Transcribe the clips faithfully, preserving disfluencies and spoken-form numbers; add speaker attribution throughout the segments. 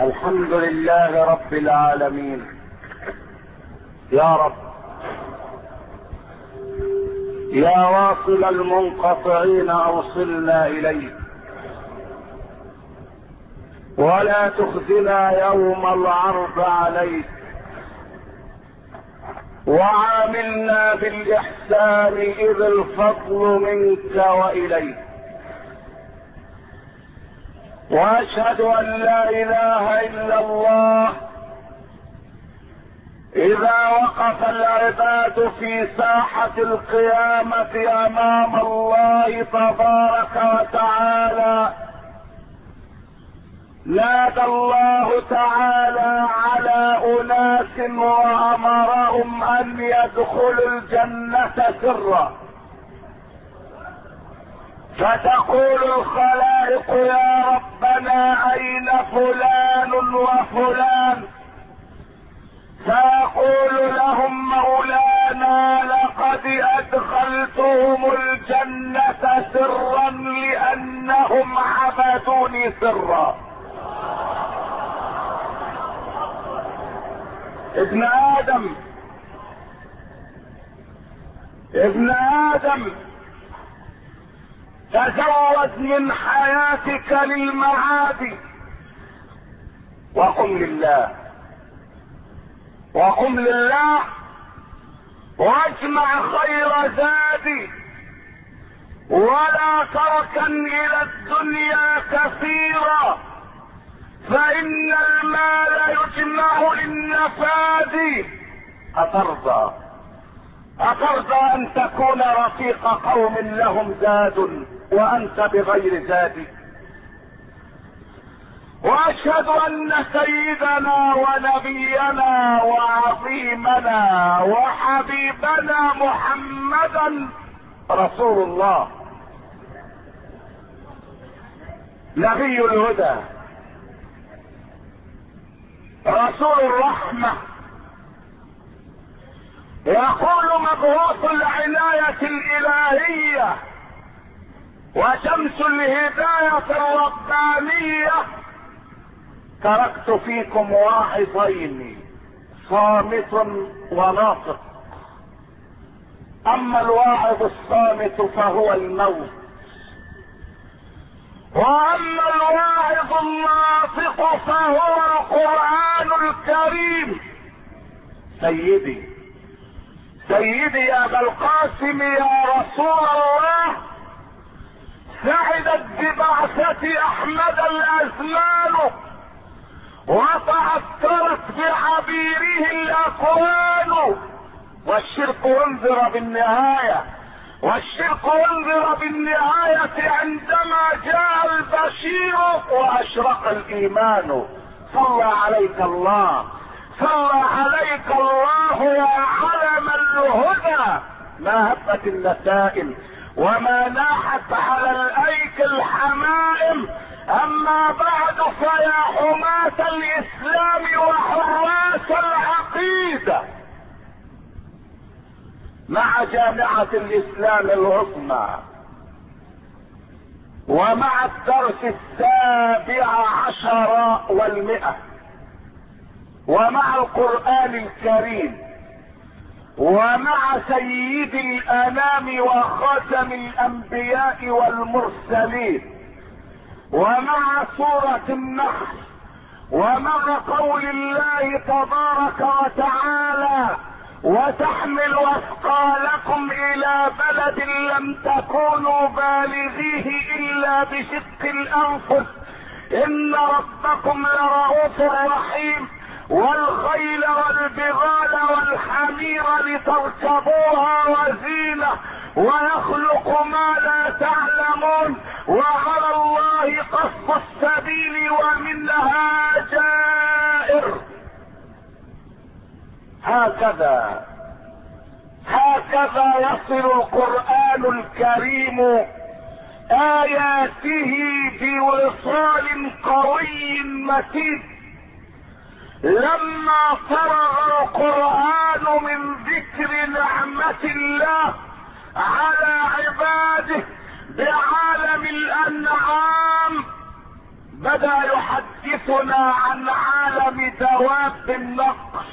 Speaker 1: الحمد لله رب العالمين. يا رب يا واصل المنقطعين اوصلنا اليك، ولا تخزنا يوم العرض عليك، وعاملنا بالاحسان اذ الفضل منك واليك. واشهد ان لا اله الا الله اذا وقف العباد في ساحة القيامة امام الله تبارك وتعالى، نادى الله تعالى على اناس وامرهم ان يدخلوا الجنة سرا، فتقول الخلائق يا ربنا اين فلان وفلان؟ فيقول لهم مولانا لقد ادخلتهم الجنة سرا لانهم عبدوني سرا. ابن ادم ابن ادم تزود من حياتك للمعاد، وقم لله وقم لله واجمع خير زادي، ولا تركن الى الدنيا كثيرا، فان المال يجمع للنفاد. أترضى أترضى أن تكون رفيق قوم لهم زاد وأنت بغير زاد؟ وأشهد أن سيدنا ونبينا وعظيمنا وحبيبنا محمدا رسول الله، نبي الهدى، رسول الرحمة، يقول مبعوث العناية الإلهية وشمس الهداية الربانية. تركت فيكم واعظين، صامت وناطق. اما الواعظ الصامت فهو الموت، واما الواعظ الناطق فهو القرآن الكريم. سيدي سيدي يا ابا القاسم يا رسول الله، سعدت ببعثة احمد الازمان، وتعثرت بعبيره الاكوان. والشرك انذر بالنهاية والشرك انذر بالنهاية عندما جاء البشير واشرق الايمان. صلى عليك الله صلى عليك الله يا علم الهدى، ما هبت النسائم وما ناحت على الايك الحمائم. اما بعد فيا حماة الاسلام وحراس العقيدة، مع جامعة الاسلام العظمى ومع الدرس السابع عشر والمئة ومع القرآن الكريم ومع سيد الانام وخاتم الانبياء والمرسلين ومع سورة النحل ومع قول الله تبارك وتعالى وتحمل اثقالكم الى بلد لم تكونوا بالغيه الا بشق الانفس ان ربكم لرؤوف رحيم، والخيل والبغال والحمير لتركبوها وزينة، ويخلق ما لا تعلمون، وعلى الله قصد السبيل ومنها جائر. هكذا هكذا يصل القرآن الكريم آياته بوصال قوي متين. لما فرغ القرآن من ذكر نعمة الله على عباده بعالم الأنعام بدأ يحدثنا عن عالم دواب النقص،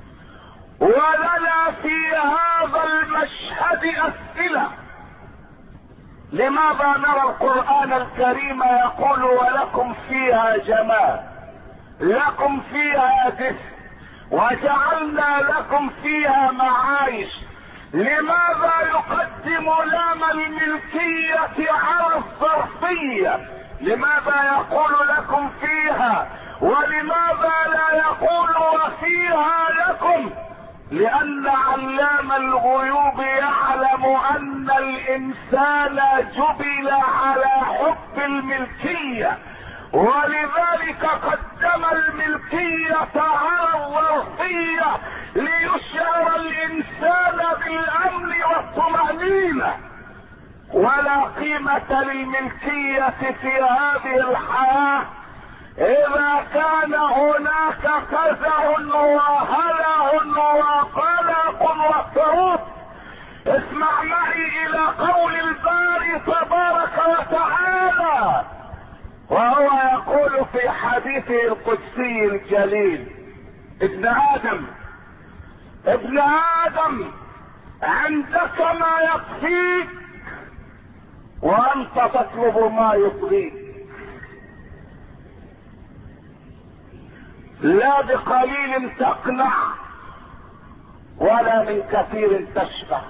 Speaker 1: ولنا في هذا المشهد أسئلة. لماذا نرى القرآن الكريم يقول ولكم فيها جمال، لكم فيها دفء، وجعلنا لكم فيها معايش؟ لماذا يقدم لام الملكية على الظرفية؟ لماذا يقول لكم فيها، ولماذا لا يقول وفيها لكم؟ لأن علام الغيوب يعلم أن الإنسان جبل على حب الملكية، ولذلك قدم الملكية على الظرفية ليشعر الإنسان بالأمن والطمأنينة. ولا قيمة للملكية في هذه الحياة إذا كان هناك فزع وهلع وقلق واضطراب. اسمع معي إلى قول الباري تبارك وتعالى، وهو يقول في حديثه القدسي الجليل: ابن آدم ابن آدم عندك ما يكفيك وأنت تطلب ما يطغيك، لا بقليل تقنع ولا من كثير تشبع.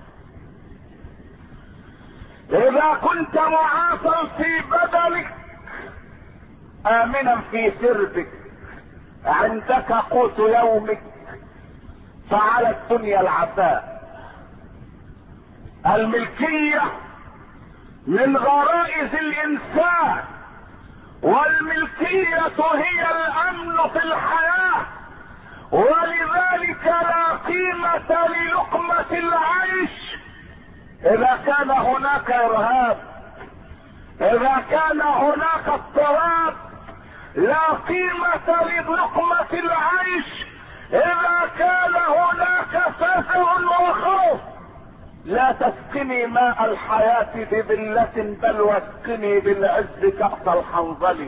Speaker 1: إذا كنت معافى في بدنك آمنا في سربك، عندك قوت يومك، فعلى الدنيا العفاء. الملكية من غرائز الإنسان، والملكية هي الأمن في الحياة، ولذلك لا قيمة للقمة العيش إذا كان هناك إرهاب، إذا كان هناك اضطراب. لا قيمة للقمة العيش إذا كان هناك فزع وخوف. لا تسقني ماء الحياة بذلة، بل واسقني بالعز كأس الحنظل.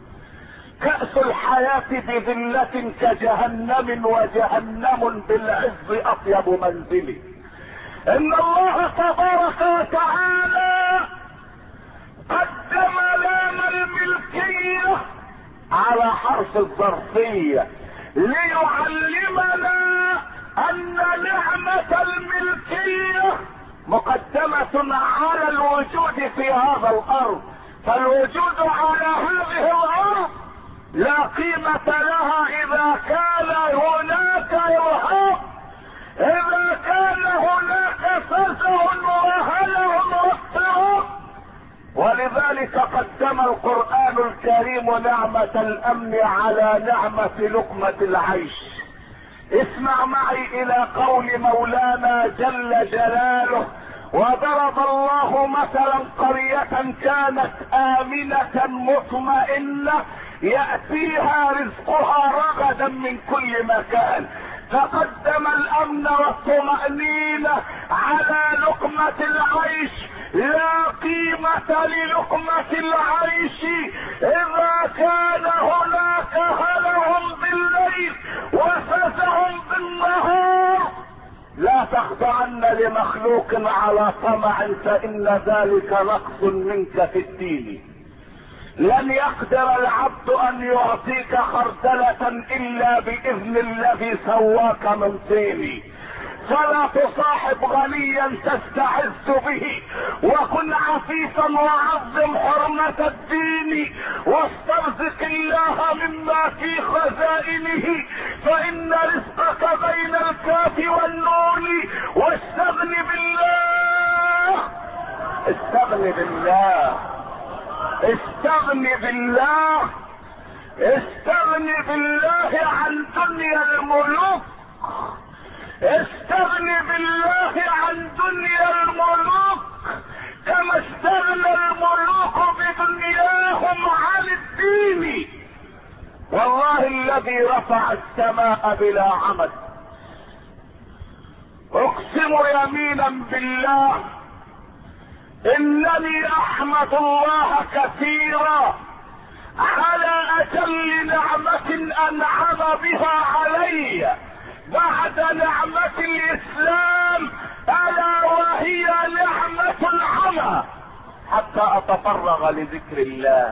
Speaker 1: كأس الحياة بذلة كجهنم، وجهنم بالعز أطيب منزلي. إن الله تبارك وتعالى قدم لام الملكية على حرف الظرفية ليعلمنا أن نعمة الملكية مقدمة على الوجود في هذا الأرض. فالوجود على هذه الأرض لا قيمة لها إذا كان هناك إرهاب، إذا كان هناك فزع وهلع واضطراب. ولذلك قدم القرآن الكريم نعمة الأمن على نعمة لقمة العيش. اسمع معي إلى قول مولانا جل جلاله: وضرب الله مثلا قرية كانت آمنة مطمئنة يأتيها رزقها رغدا من كل مكان. فقدم الأمن والطمأنينة على لقمة العيش. لا قيمة للقمة العيش إذا كان هناك هلع بالليل وفزع بالنهار. لا تخضعن لمخلوق على طمع، فإن ذلك نقص منك في الدين. لن يقدر العبد أن يعطيك خردلة إلا بإذن الذي سواك من طين. فلا تصاحب غنيا تستعز به، وكن عفيفا وعظم حرمة الدين، واسترزق الله مما في خزائنه، فإن رزقك بين الكاف والنون. واستغن بالله، استغن بالله، استغن بالله، استغن بالله عن دنيا الملوك، استغن بالله عن دنيا الملوك كما استغنى الملوك بدنياهم عن الدين. والله الذي رفع السماء بلا عمد، اقسم يمينا بالله انني احمد الله كثيرا على اجل نعمة انعم بها علي بعد نعمة الاسلام، الا وهي نعمة العمى، حتى اتفرغ لذكر الله،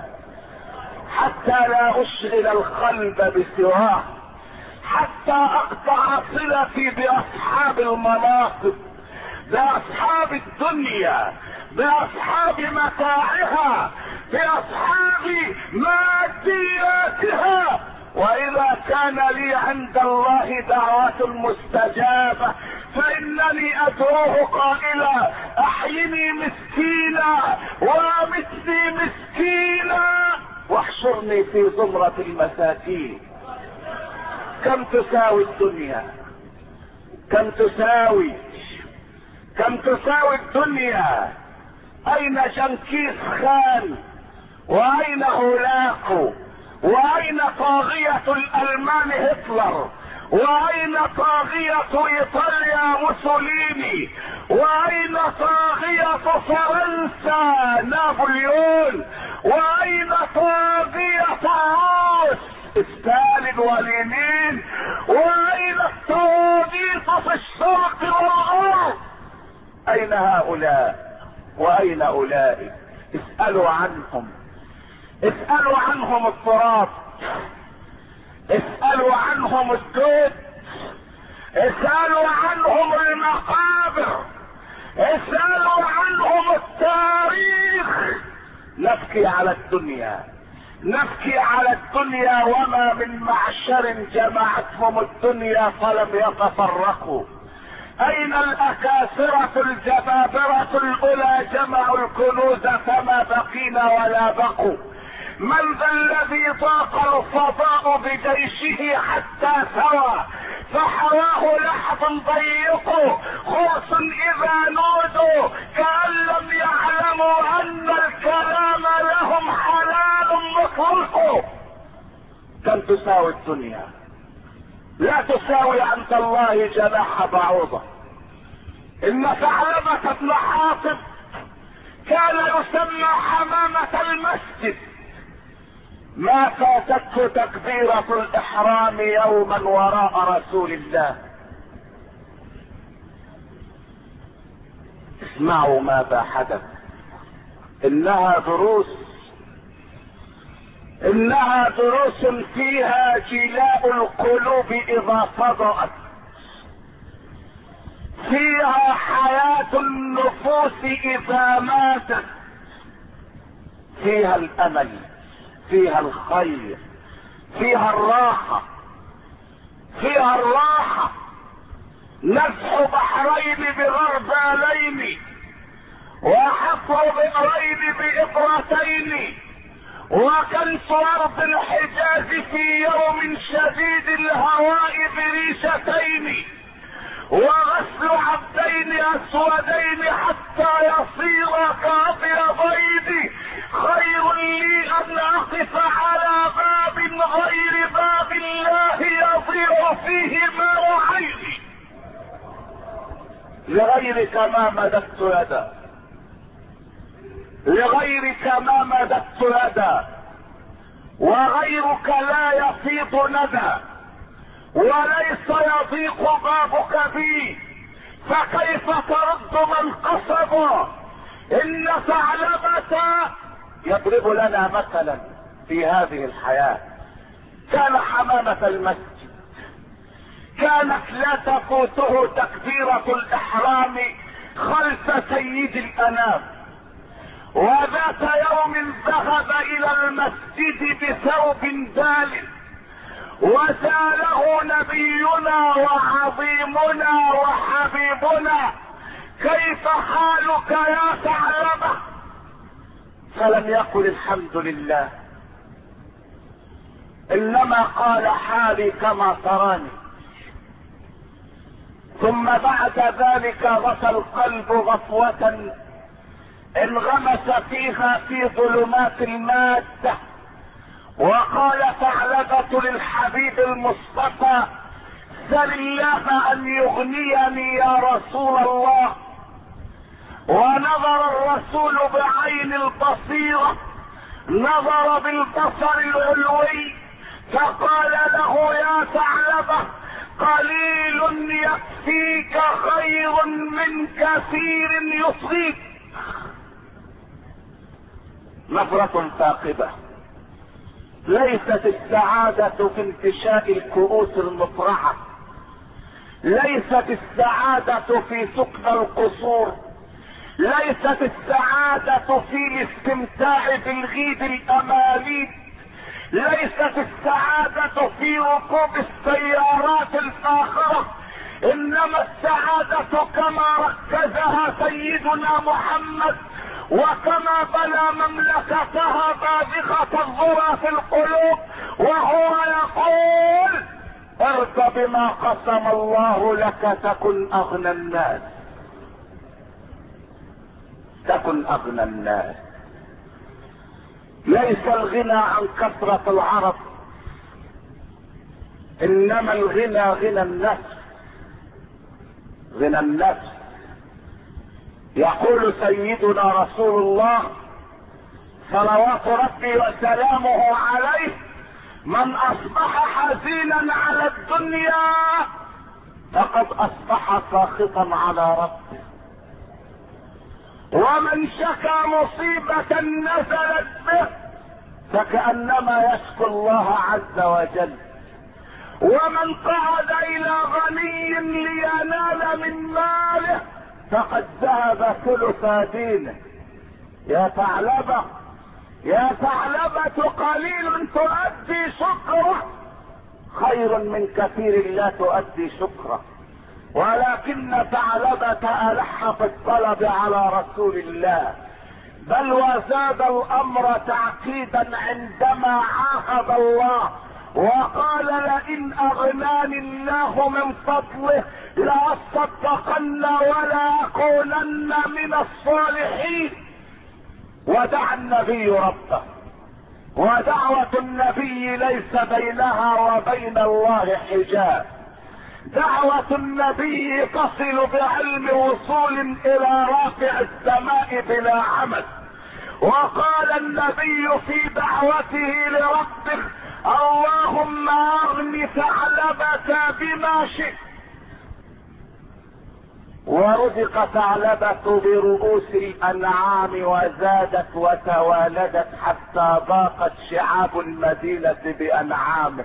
Speaker 1: حتى لا اشغل القلب بسواه، حتى اقطع صلتي باصحاب المناصب، باصحاب الدنيا، باصحاب متاعها، باصحاب مادياتها. واذا كان لي عند الله دعوة مستجابة فانني ادعوه قائلا احيني مسكينا وامتني مسكينا واحشرني في زمرة المساكين. كم تساوي الدنيا؟ كم تساوي كم تساوي الدنيا؟ اين جنكيز خان؟ واين هولاكو؟ واين طاغية الالمان هتلر؟ واين طاغية ايطاليا موسوليني؟ واين طاغية فرنسا نابليون؟ واين طاغية روس ستالين ولينين؟ واين الطواغيت في الشرق والغرب؟ اين هؤلاء واين اولئك؟ اسألوا عنهم، اسألوا عنهم التراب، اسألوا عنهم الدود، اسألوا عنهم المقابر، اسألوا عنهم التاريخ. نبكي على الدنيا، نبكي على الدنيا، وما من معشر جمعتهم الدنيا فلم يتفرقوا. اين الاكاسرة الجبابرة الاولى جمعوا الكنوز فما بقينا ولا بقوا؟ من ذا الذي ضاق الفضاء بجيشه حتى سوى فحواه لحظ ضيق خرص اذا نودوا كأن لم يعلموا ان الكلام لهم حلال مطلق. كم تساوي الدنيا؟ لا تساوي عند الله جناح بعوضة. ان ثعلبة بن حاطب كان يسمى حمامة المسجد، ما فاتته تكبيرة الاحرام يوما وراء رسول الله. اسمعوا ماذا حدث. انها دروس، انها دروس فيها جلاء القلوب اذا صدأت، فيها حياة النفوس اذا ماتت، فيها الامل، فيها الخير، فيها الراحة، فيها الراحة. نزح بحرين بغربالين، وحفر بئرين بإبرتين، وكنس ارض الحجاز في يوم شديد الهواء بريشتين، وغسل عبدين اسودين حتى يصير كابيضين، خير لي ان اقف على باب غير باب الله يضيع فيه ماء عيني. لغيرك ما مددت يدا، لغيرك ما مددت يدا، وغيرك لا يفيض ندى، وليس يضيق بابك بي، فكيف ترد من قصد؟ ان ثعلبة يضرب لنا مثلا في هذه الحياة. كان حمامة المسجد، كانت لا تفوته تكبيرة الاحرام خلف سيد الانام. وذات يوم ذهب الى المسجد بثوب بال، وساله نبينا وعظيمنا وحبيبنا كيف حالك يا ثعلبة؟ فلم يقل الحمد لله، انما قال حالي كما تراني. ثم بعد ذلك غفى القلب غفوة انغمس فيها في ظلمات المادة، وقال ثعلبة للحبيب المصطفى سل الله ان يغنيني يا رسول الله. ونظر الرسول بعين البصيرة نظر بالبصر العلوي فقال له يا ثعلبة قليل يكفيك خير من كثير يصغيك. نظرة ثاقبة. ليست السعادة في انتشاء الكؤوس المطرحة، ليست السعادة في سكن القصور، ليست السعادة في الاستمتاع بالغيد الاماليد، ليست السعادة في ركوب السيارات الفاخرة، انما السعادة كما ركزها سيدنا محمد وكما بنى مملكتها بازغة الذرى في القلوب، وهو يقول ارض بما قسم الله لك تكن اغنى الناس، تكن اغنى الناس. ليس الغنى عن كثرة العرب، انما الغنى غنى النفس، غنى النفس. يقول سيدنا رسول الله صلوات ربي وسلامه عليه من اصبح حزينا على الدنيا فقد اصبح ساخطا على ربه، ومن شكى مصيبة نزلت به فكأنما يشكو الله عز وجل، ومن قعد الى غني لينال من ماله فقد ذهب ثلث دينه. يا ثعلبة يا ثعلبة قليل تؤدي شكره خير من كثير لا تؤدي شكره. ولكن ثعلبة ألح في الطلب على رسول الله، بل وزاد الامر تعقيدا عندما عاهد الله وقال لئن اغناني الله من فضله لاصدقن ولا اكونن من الصالحين. ودعا النبي ربه، ودعوة النبي ليس بينها وبين الله حجاب. دعوة النبي تصل بعلم وصول الى رافع السماء بلا عمد. وقال النبي في دعوته لربه اللهم اغن ثعلبة بما شئت. ورزق ثعلبة برؤوس الانعام وزادت وتوالدت حتى ضاقت شعاب المدينة بانعامه.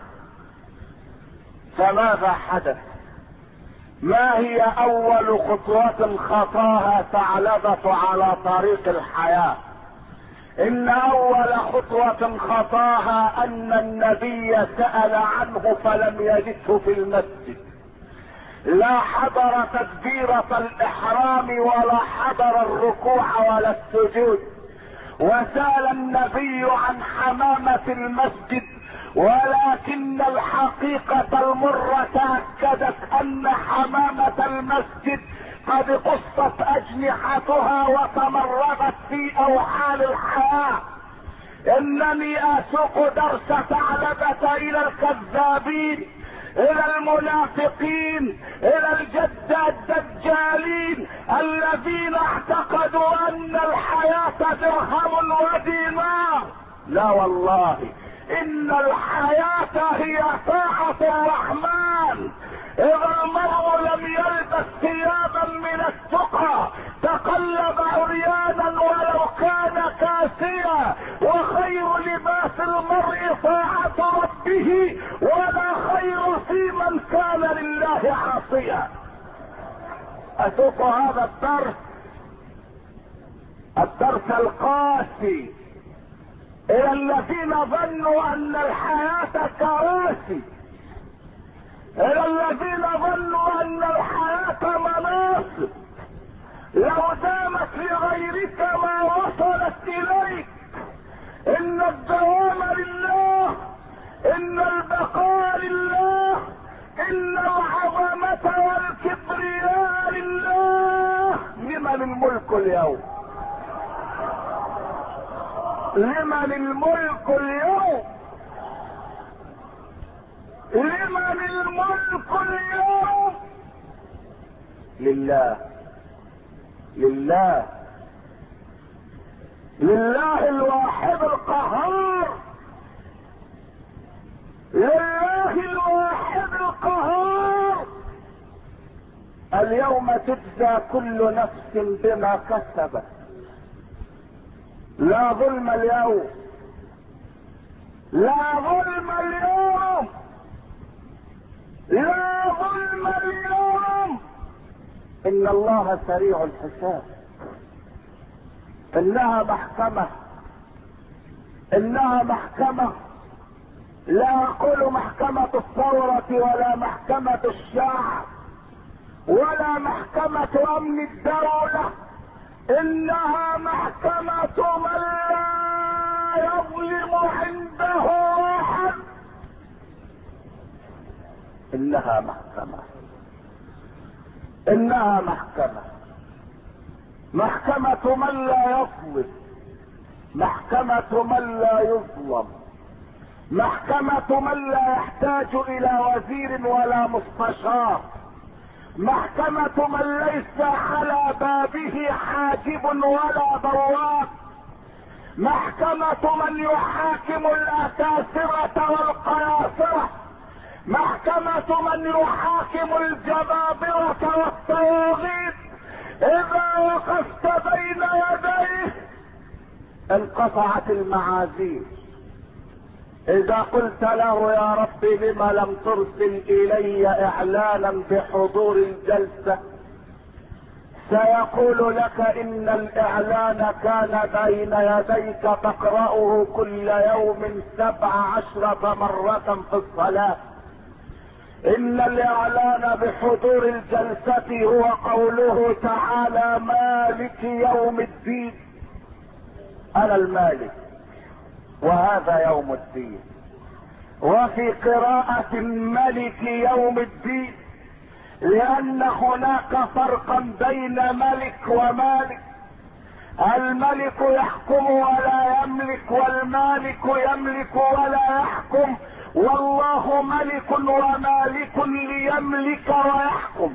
Speaker 1: فماذا حدث؟ ما هي اول خطوة خطاها ثعلبة على طريق الحياة؟ ان اول خطوة خطاها ان النبي سأل عنه فلم يجده في المسجد، لا حضر تكبيرة الاحرام ولا حضر الركوع ولا السجود. وسأل النبي عن حمامة المسجد، ولكن الحقيقة المرة تأكدت ان حمامة المسجد قد قصت اجنحتها وتمرغت في اوحال الحياة. انني اسوق درس ثعلبة الى الكذابين، الى المنافقين، الى الجد الدجالين الذين اعتقدوا ان الحياة درهم ودينار. لا والله، ان الحياة هي طاعة الرحمن. اذا المرء لم يلبس ثيابا من التقى تقلب عريانا ولو كان كاسيا، وخير لباس المرء طاعة ربه، ولا خير في من كان لله عاصيا. اسوق هذا الدرس، الدرس القاسي، الى الذين ظنوا ان الحياة كراسي، الى الذين ظنوا ان الحياة مناصب لو دامت لغيرك ما وصلت اليك. ان الدوام لله، ان البقاء لله، ان العظمة والكبرياء لله. لمن الملك اليوم؟ لمن الملك اليوم؟ لمن الملك اليوم؟ لله، لله. لله الواحد القهار، لله الواحد القهار. اليوم تجزى كل نفس بما كسبت. لا ظلم اليوم، لا ظلم اليوم، لا ظلم اليوم. ان الله سريع الحساب. انها محكمة، انها محكمة. لا اقول محكمة الثورة ولا محكمة الشعب ولا محكمة امن الدولة، انها محكمة من لا يظلم عنده احد. انها محكمة، انها محكمة، محكمة من لا يظلم، محكمة من لا يظلم، محكمة من لا يحتاج الى وزير ولا مستشار، محكمة من ليس على بابه حاجب ولا بواب، محكمة من يحاكم الأكاسرة والقياصرة، محكمة من يحاكم الجبابرة والطواغيت. إذا وقفت بين يديه انقطعت المعاذير. إذا قلت له يا رب لم لم ترسل إلي إعلانا بحضور الجلسة، سيقول لك إن الإعلان كان بين يديك تقرأه كل يوم سبع عشرة مرة في الصلاة. إن الإعلان بحضور الجلسة هو قوله تعالى مالك يوم الدين. أنا المالك وهذا يوم الدين. وفي قراءة ملك يوم الدين لأن هناك فرقا بين ملك ومالك. الملك يحكم ولا يملك، والمالك يملك ولا يحكم، والله ملك ومالك ليملك ويحكم.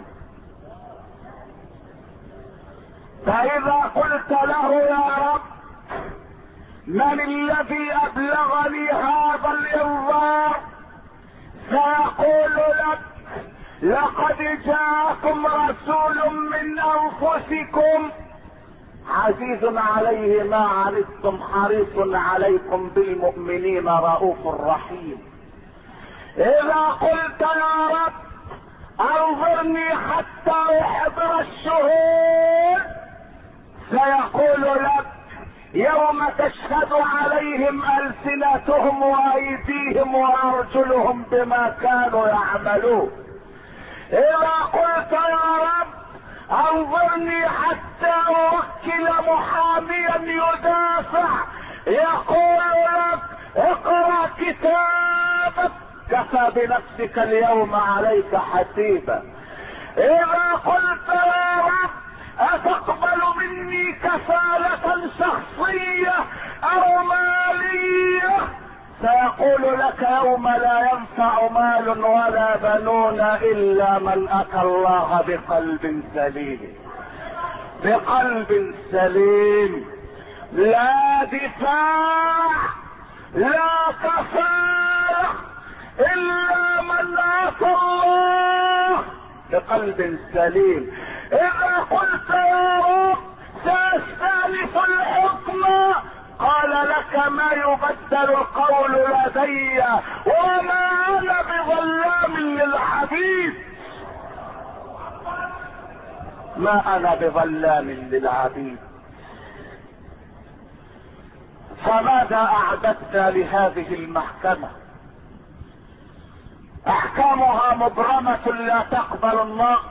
Speaker 1: فإذا قلت له يا رب من الذي أبلغني هذا الإنذار، سيقول لك لقد جاءكم رسول من أنفسكم عزيز عليه ما عنتم حريص عليكم بالمؤمنين رؤوف رحيم. إذا قلت يا رب انظرني حتى احضر الشهود، سيقول لك يوم تشهد عليهم ألسنتهم وأيديهم وأرجلهم بما كانوا يعملون. إذا قلت يا رب انظرني حتى أوكل محاميا يدافع، يقول لك اقرأ كتابك كفى بنفسك اليوم عليك حسيبا. إذا قلت يا رب أتقبل مني كفالة شخصية أو مالية، سيقول لك يوم لا ينفع مال ولا بنون إلا من أتى الله بقلب سليم. بقلب سليم، لا دفاع لا كفالة إلا من أتى الله بقلب سليم. إذا قلت يا رب سأستأنف الحكم، قال لك ما يبدل القول لدي وما أنا بظلام للعبيد. ما أنا بظلام للعبيد. فماذا أعددت لهذه المحكمة؟ أحكامها مبرمة لا تقبل النقد.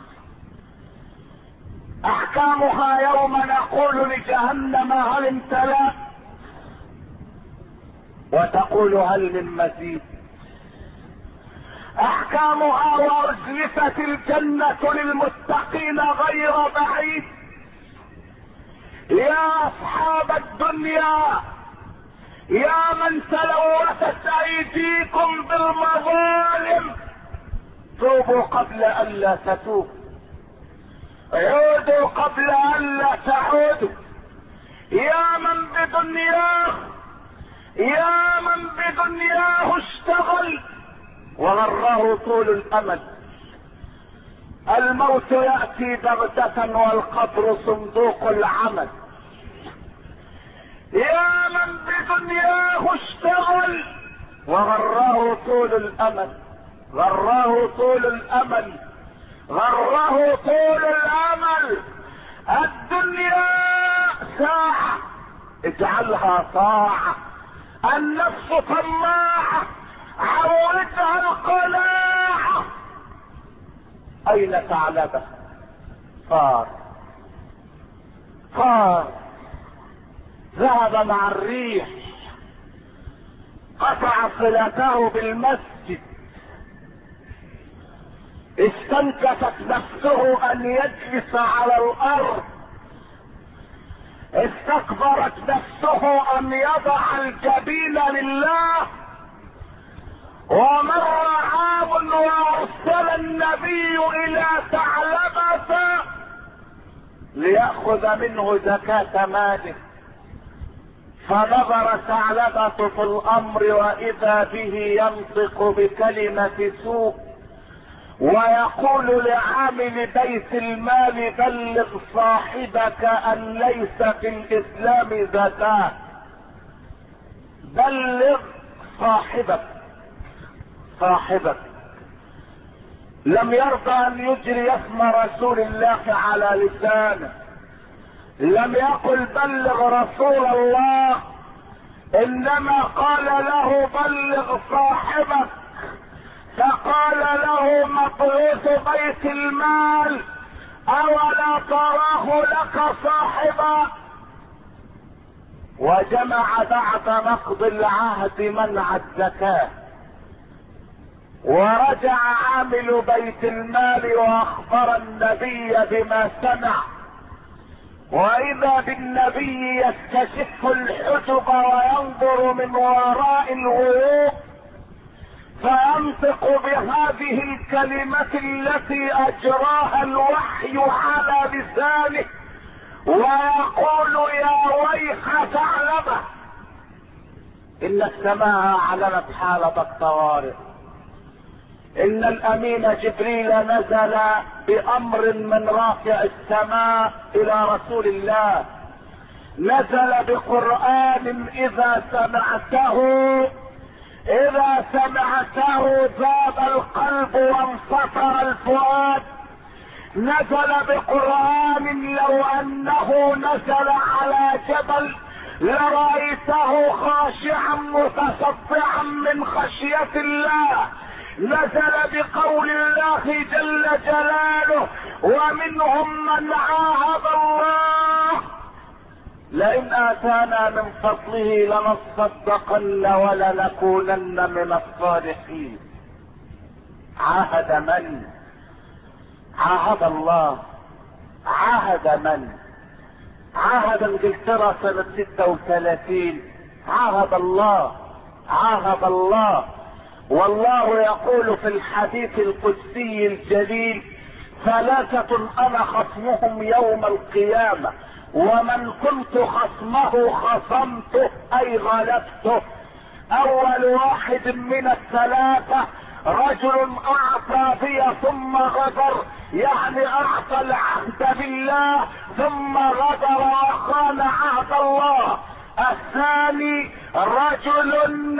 Speaker 1: احكامها يوم نقول لجهنم هل امتلأت، وتقول هل من مزيد. احكامها وازلفت الجنة للمتقين غير بعيد. يا اصحاب الدنيا يا من تلوثت ايديكم بالمظالم، توبوا قبل ان لا تتوبوا، عودوا قبل ان لا تعودوا. يا من بدنياه يا من بدنياه اشتغل وغره طول الامل. الموت يأتي بغتة والقبر صندوق العمل. يا من بدنياه اشتغل وغره طول الامل، غره طول الامل، غره طول الامل. الدنيا ساعة اجعلها طاعة، النفس طماعة عودها القناعة. اين ثعلبه؟ طار طار ذهب مع الريح، قطع صلته بالمسجد، استنكفت نفسه ان يجلس على الارض، استكبرت نفسه ان يضع الجبين لله. ومر عام وارسل النبي الى ثعلبة ليأخذ منه زكاة ماله، فنظر ثعلبة في الامر واذا به ينطق بكلمة سوء ويقول لعامل بيت المال بلغ صاحبك ان ليس في الاسلام زكاة. بلغ صاحبك صاحبك لم يرضى ان يجري اسم رسول الله على لسانه، لم يقل بلغ رسول الله، انما قال له بلغ صاحبك. فقال له مبعوث بيت المال اولا تراه لك صاحبا؟ وجمع بعد نقض العهد منع الزكاة، ورجع عامل بيت المال واخبر النبي بما سمع، واذا بالنبي يستشف الحجب وينظر من وراء الغيوب فينطق بهذه الكلمة التي اجراها الوحي على لسانه ويقول يا ويح ثعلبة ان السماء اعلنت حالة الطوارئ، ان الامين جبريل نزل بامر من رافع السماء الى رسول الله، نزل بقرآن اذا سمعته اذا سمعته ذاب القلب وانفطر الفؤاد، نزل بقرآن لو انه نزل على جبل لرأيته خاشعا متصدعا من خشية الله، نزل بقول الله جل جلاله ومنهم من عاهد الله لئن اتانا من فضله لنصدقن ولنكونن من الصالحين. عاهد من؟ عاهد الله. عاهد من؟ عاهد انجلترا سنة ستة وثلاثين، عاهد الله، عاهد الله. والله يقول في الحديث القدسي الجليل ثلاثة انا خصمهم يوم القيامة ومن كنت خصمه خصمته اي غلبته. اول واحد من الثلاثة رجل اعطى بي ثم غدر، يعني اعطى العهد بالله ثم غدر وخان عهد الله. الثاني رجل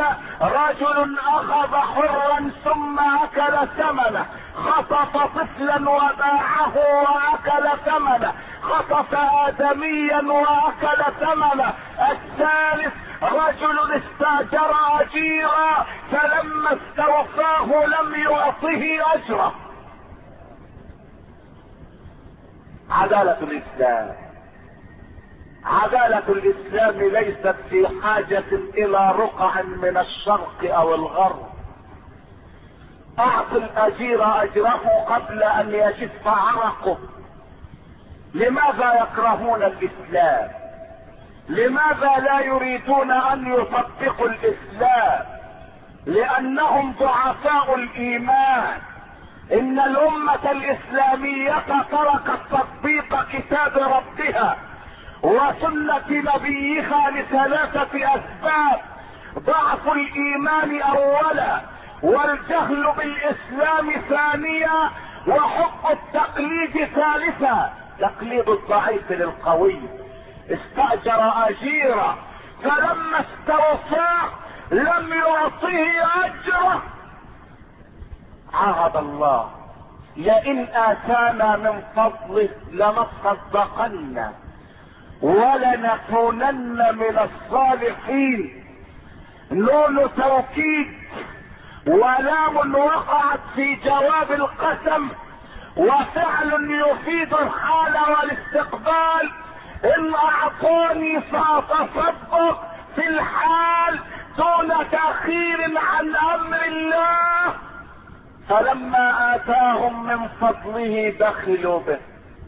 Speaker 1: رجل اخذ حرا ثم اكل ثمنه، خطف طفلا وباعه واكل ثمنه، خطف ادميا واكل ثمنه. الثالث رجل استاجر اجيرا فلما استوفاه لم يعطه اجره. عدالة الاسلام، عدالة الاسلام ليست في حاجة الى رقع من الشرق او الغرب. اعط الاجير اجره قبل ان يجف عرقه. لماذا يكرهون الاسلام؟ لماذا لا يريدون ان يطبقوا الاسلام؟ لانهم ضعفاء الايمان. ان الامة الاسلامية تركت تطبيق كتاب ربها وسنة نبيها لثلاثة اسباب: ضعف الايمان اولا، والجهل بالاسلام ثانيا، وحب التقليد ثالثا. تقليد الضعيف للقوي. استأجر اجيرا فلما استوفاه لم يعطه اجره. عهد الله: لئن اتانا من فضله لنصدقن ولنكونن من الصالحين. نون توكيد ولام وقعت في جواب القسم، وفعل يفيد الحال والاستقبال. ان اعطوني فاتصدق في الحال دون تأخير عن امر الله. فلما اتاهم من فضله بخلوا به.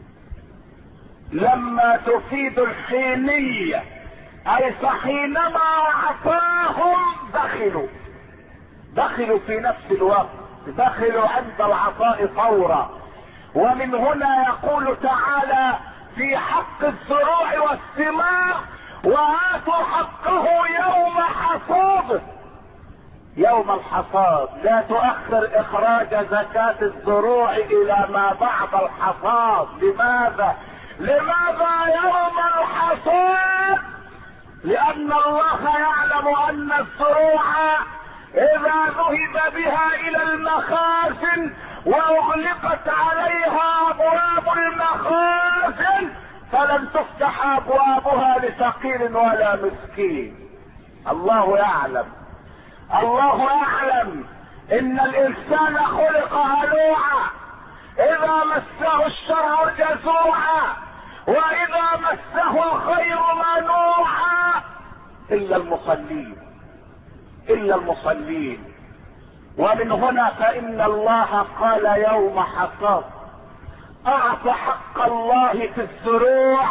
Speaker 1: لما تفيد الحينية اي فحينما اعطاهم بخلوا. بخلوا في نفس الوقت، بخلوا عند العطاء فورا. ومن هنا يقول تعالى في حق الزروع والثمار: وآتوا حقه يوم حصاده. يوم الحصاد، لا تؤخر اخراج زكاة الزروع الى ما بعد الحصاد. لماذا؟ لماذا يوم الحصاد؟ لان الله يعلم ان الزروع اذا ذهب بها الى المخازن واغلقت عليها ابواب المخازن فلن تفتح ابوابها لفقير ولا مسكين. الله يعلم، الله يعلم ان الانسان خلق هلوعا، اذا مسه الشر جزوعا، واذا مسه الخير منوعا، الا المصلين، الا المصلين. ومن هنا فان الله قال يوم حصاد: اعط حق الله في الزروع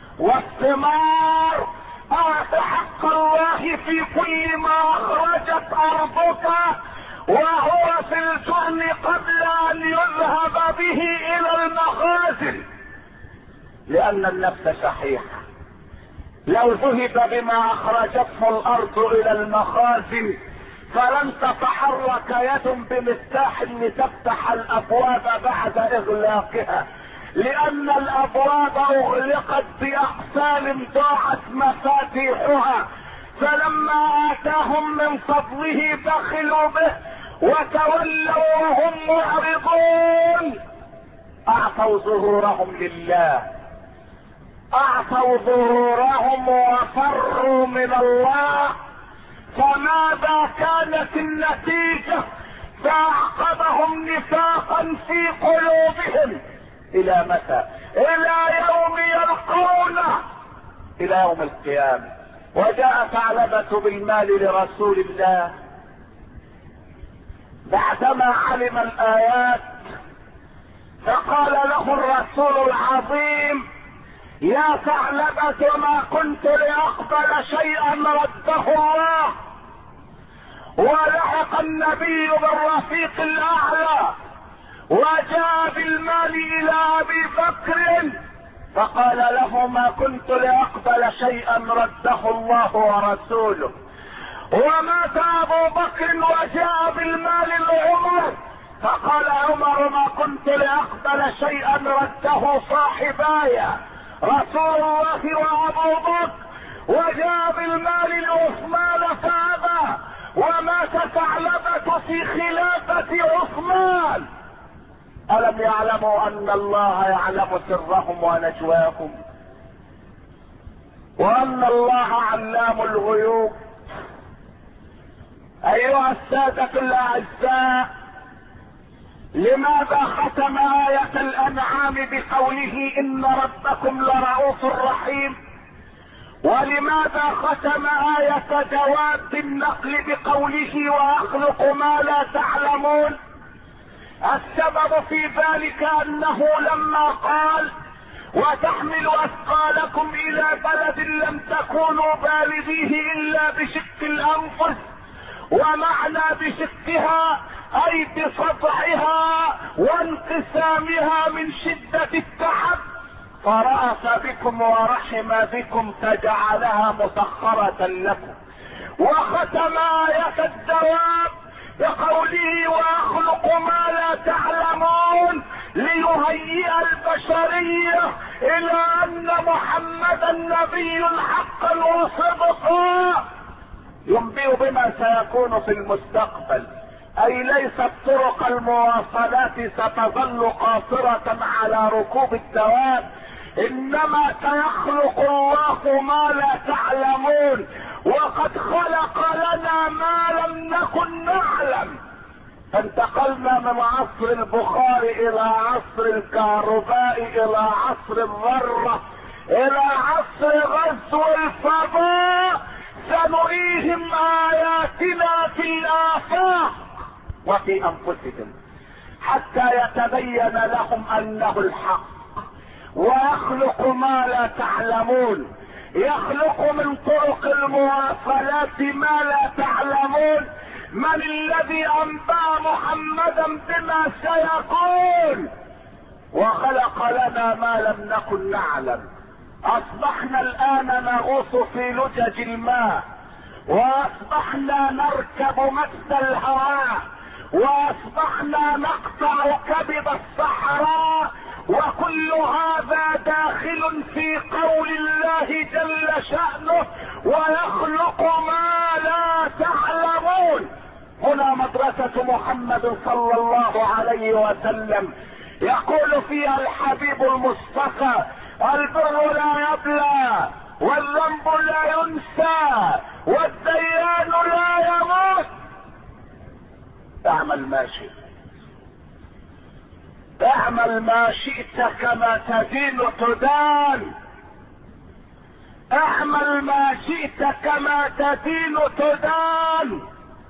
Speaker 1: والثمار، اعط حق الله في كل ما اخرجت ارضك وهو في الجرن قبل ان يذهب به الى المخازن. لان النفس شحيحة، لو ذهب بما اخرجته الارض الى المخازن فلن تتحرك يد بمفتاح لتفتح الابواب بعد اغلاقها، لان الابواب اغلقت باقسام ضاعت مفاتيحها. فلما اتاهم من فضله بخلوا به وتولوا وهم معرضون. اعطوا ظهورهم لله، اعطوا ظهورهم وفروا من الله. فماذا كانت النتيجة؟ فاعقبهم نفاقا في قلوبهم. الى متى؟ الى يوم يلقونه، الى يوم القيامة. وجاء ثعلبة بالمال لرسول الله بعدما علم الايات، فقال له الرسول العظيم: يا ثعلبة ما كنت لاقبل شيئا رده الله. ولحق النبي بالرفيق الاعلى وجاء بالمال الى ابي بكر فقال له: ما كنت لاقبل شيئا رده الله ورسوله. ومات ابو بكر وجاء بالمال لعمر فقال عمر: ما كنت لاقبل شيئا رده صاحباي رسول الله وابو بكر. وجاء بالمال لعثمان فابى، ومات ثعلبة في خلافة عثمان. ألم يعلموا أن الله يعلم سرهم ونجواهم، وأن الله علام الغيوب؟ أيها السادة الأعزاء، لماذا ختم آية الأنعام بقوله: إن ربكم لرؤوف رحيم؟ ولماذا ختم آية جواب النقل بقوله: وأخلق ما لا تعلمون؟ السبب في ذلك أنه لما قال: وتحمل أثقالكم إلى بلد لم تكونوا بالغيه إلا بشق الأنفس، ومعنى بشقها أي بصدعها وانقسامها من شدة التعب. فرأف بكم ورحم بكم فجعلها مسخرة لكم. وختم آية الدواب بقوله واخلق ما لا تعلمون ليهيئ البشرية الى ان محمدا نبي الحق وصدق ينبئ بما سيكون في المستقبل. اي ليست طرق المواصلات ستظل قاصرة على ركوب الدواب، انما سيخلق الله ما لا تعلمون. وقد خلق لنا ما لم نكن نعلم. انتقلنا من عصر البخار الى عصر الكهرباء الى عصر الذرة الى عصر غزو الفضاء. سنريهم اياتنا في الافاق وفي انفسهم حتى يتبين لهم انه الحق. ويخلق ما لا تعلمون، يخلق من طرق المواصلات ما لا تعلمون. من الذي انبأ محمدا بما سيكون؟ وخلق لنا ما لم نكن نعلم. اصبحنا الان نغوص في لجج الماء، واصبحنا نركب مس الهواء، واصبحنا نقطع كبد الصحراء. وكل هذا داخل في قول الله جل شأنه ويخلق ما لا تعلمون. هنا مدرسة محمد صلى الله عليه وسلم يقول فيها الحبيب المصطفى البر لا يبلى والذنب لا ينسى والديان لا يموت. اعمل ما شئت، اعمل ما شئت كما تدين تدان. اعمل ما شئت كما تدين تدان.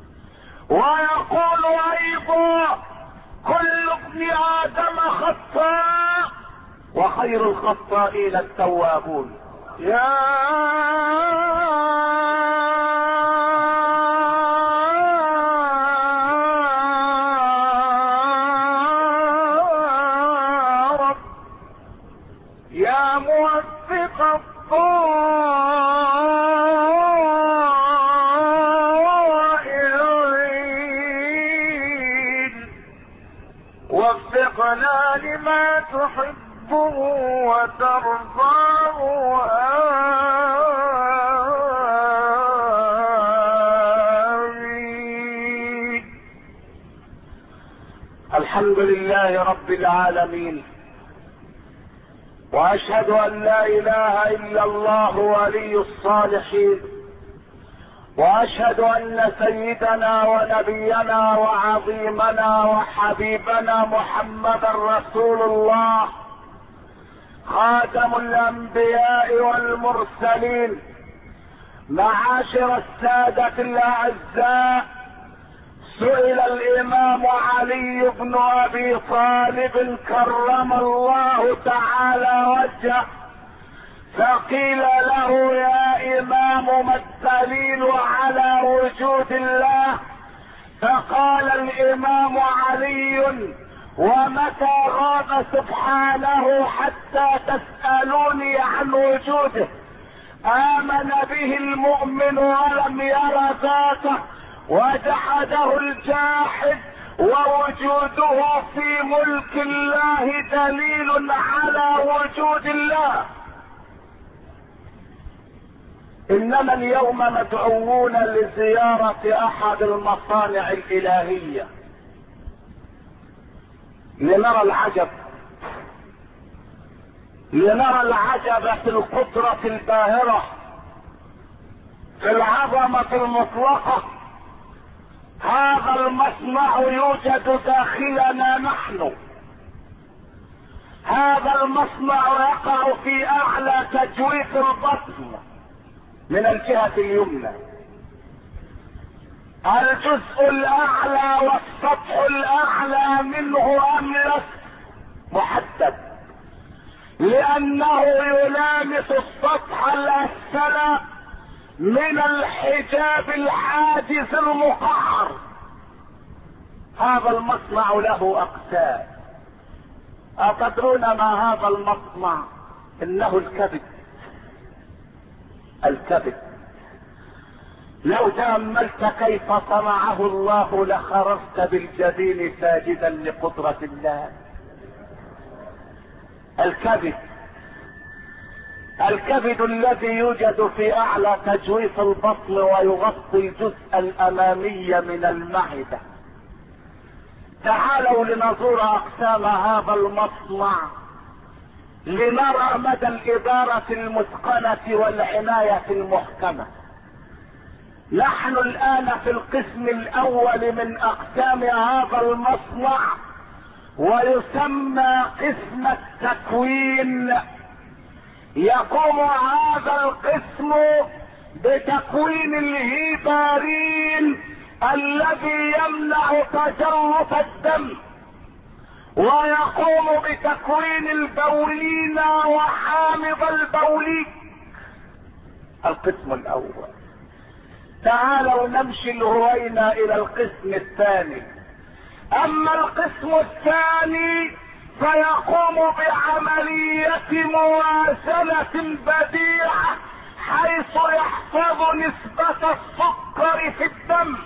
Speaker 1: ويقول ايضا كل ابن ادم خطاء وخير الخطائين التوابون. يا رب يا موفق الطائعين وفقنا لما تحب وترضاه. آمين. الحمد لله رب العالمين، واشهد ان لا اله الا الله ولي الصالحين، واشهد ان سيدنا ونبينا وعظيمنا وحبيبنا محمدا رسول الله خاتم الانبياء والمرسلين. معاشر السادة الاعزاء، سئل الامام علي بن ابي طالب كرم الله تعالى وجهه فقيل له يا امام ما الدليل على وجود الله؟ فقال الامام علي ومتى غاب سبحانه حتى تسألوني عن وجوده؟ آمن به المؤمن ولم ير ذاته وجحده الجاحد، ووجوده في ملك الله دليل على وجود الله. انما اليوم مدعوون لزيارة احد المصانع الالهية لنرى العجب، لنرى العجب في القدرة الباهرة، في العظمة المطلقة. هذا المصنع يوجد داخلنا نحن. هذا المصنع يقع في اعلى تجويف البطن من الجهة اليمنى، الجزء الاعلى والسطح الاعلى منه املس محدد، لانه يلامس السطح الاسفل من الحجاب الحاجز المقعر. هذا المصنع له اقسام. اتدرون ما هذا المصنع؟ انه الكبد. الكبد لو تأملت كيف صنعه الله لخرجت بالجبين ساجدا لقدرة الله. الكبد الكبد الذي يوجد في اعلى تجويف البطن ويغطي الجزء الامامي من المعدة. تعالوا لنزور اقسام هذا المصنع لنرى مدى الادارة المتقنة والعناية المحكمة. نحن الان في القسم الاول من اقسام هذا المصنع ويسمى قسم التكوين. يقوم هذا القسم بتكوين الهيبارين الذي يمنع تجرف الدم، ويقوم بتكوين البولين وحامض البوليك. القسم الاول. تعالوا نمشي الهوينا الى القسم الثاني. اما القسم الثاني فيقوم بعملية موازنة بديعة حيث يحفظ نسبة السكر في الدم.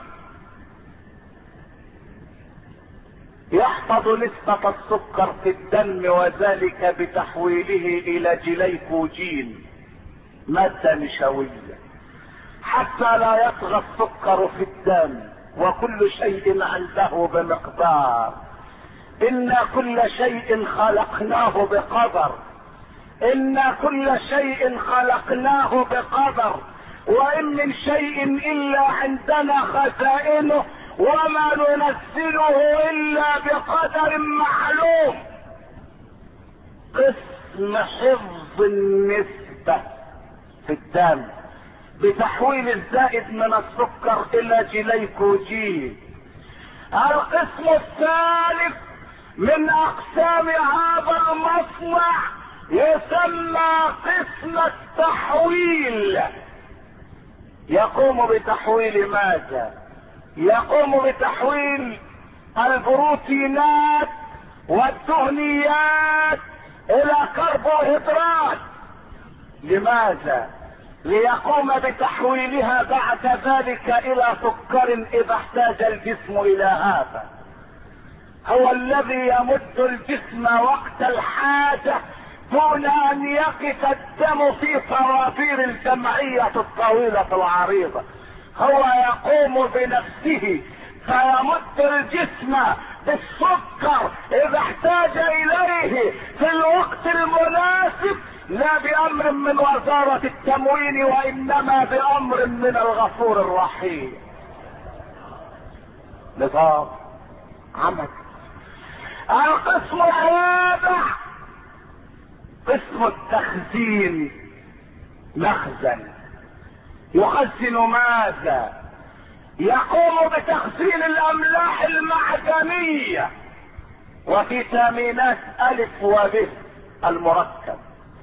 Speaker 1: يحفظ نسبة السكر في الدم وذلك بتحويله الى جليكوجين، مادة نشوية، حتى لا يطغى السكر في الدم. وكل شيء عنده بمقدار. إن كل شيء خلقناه بقدر. إن كل شيء خلقناه بقدر. وإن من شيء إلا عندنا خزائنه وما ننزله إلا بقدر معلوم. قسم حفظ النسبة في الدم بتحويل الزائد من السكر إلى جليكوجين. القسم الثالث من اقسام هذا المصنع يسمى قسم التحويل. يقوم بتحويل ماذا؟ يقوم بتحويل البروتينات والدهنيات الى كربوهيدرات. لماذا؟ ليقوم بتحويلها بعد ذلك الى سكر اذا احتاج الجسم الى هذا. هو الذي يمد الجسم وقت الحاجة دون ان يقف الدم في طوابير الجمعية الطويلة العريضة. هو يقوم بنفسه فيمد الجسم بالسكر اذا احتاج اليه في الوقت المناسب، لا بامر من وزارة التموين وانما بامر من الغفور الرحيم. نظام عمل. القسم الرابع قسم التخزين. مخزن يخزن ماذا؟ يقوم بتخزين الاملاح المعدنية وفيتامينات الف وب المركب.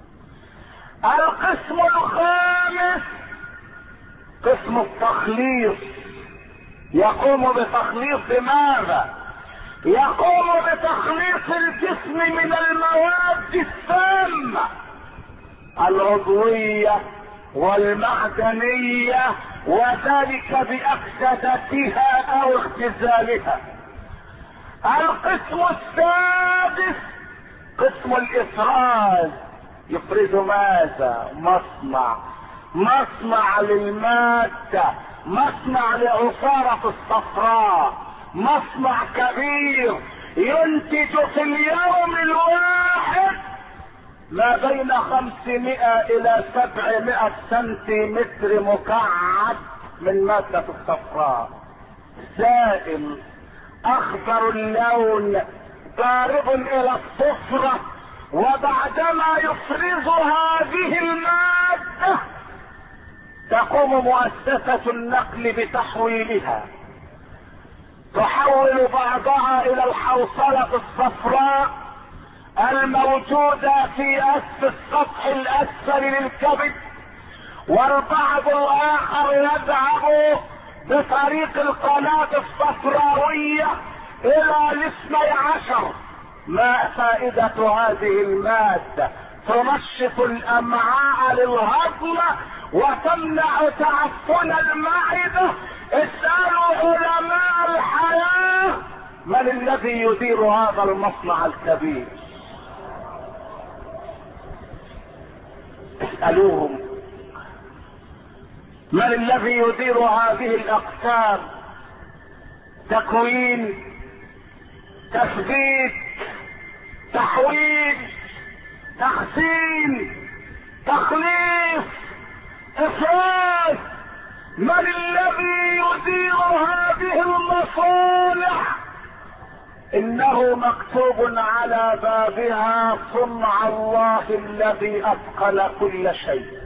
Speaker 1: القسم الخامس قسم التخليص. يقوم بتخليص ماذا؟ يقوم بتخليص الجسم من المواد السامة العضوية والمعدنية وذلك بأكسدتها او اختزالها. القسم السادس قسم الافراز. يفرز ماذا؟ مصنع مصنع للمادة، مصنع لعصارة الصفراء، مصنع كبير ينتج في اليوم الواحد ما بين خمسمائة الى سبعمائة سنتيمتر مكعب من مادة الصفراء، سائل اخضر اللون قارب الى الصفرة. وبعدما يفرز هذه المادة تقوم مؤسسة النقل بتحويلها، تحول بعضها الى الحوصلة الصفراء الموجودة في اسفل السطح الاسفل للكبد، والبعض الاخر يذهب بطريق القناة الصفراوية الى الاثني عشر. ما فائدة هذه المادة؟ تنشط الامعاء للهضم وتمنع تعفن المعدة. اسألوا علماء الحياة من الذي يدير هذا المصنع الكبير، اسألوهم من الذي يدير هذه الاقسام، تكوين، تثبيت، تحويل، تخزين، تخليص، افراز. من الذي يدير هذه المصالح؟ انه مكتوب على بابها صنع الله الذي اتقن كل شيء.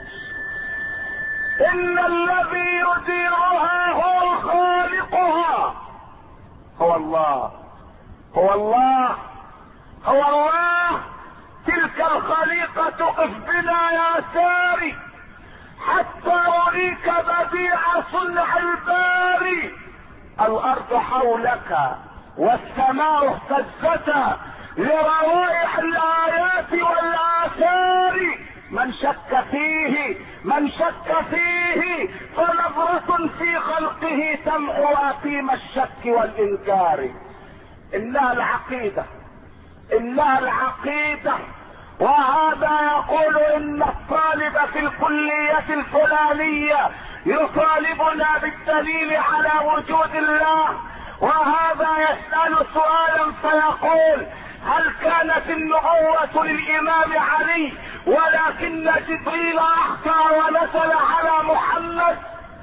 Speaker 1: ان الذي يديرها هو خالقها، هو الله، هو الله، هو الله. تلك الخليقة قف بنا يا ساري حتى أريك بديع صنع الباري. الأرض حولك والسماء اهتزتا لروائح الآيات والآثار. من شك فيه من شك فيه فنظرة في خلقه تمحو أثيم الشك والإنكار. إنها العقيدة، إنها العقيدة. وهذا يقول إن الطالب في الكلية الفلانية يطالبنا بالدليل على وجود الله، وهذا يسأل سؤالا فيقول هل كانت النبوة للإمام علي ولكن جبريل أخطأ ونزل على محمد؟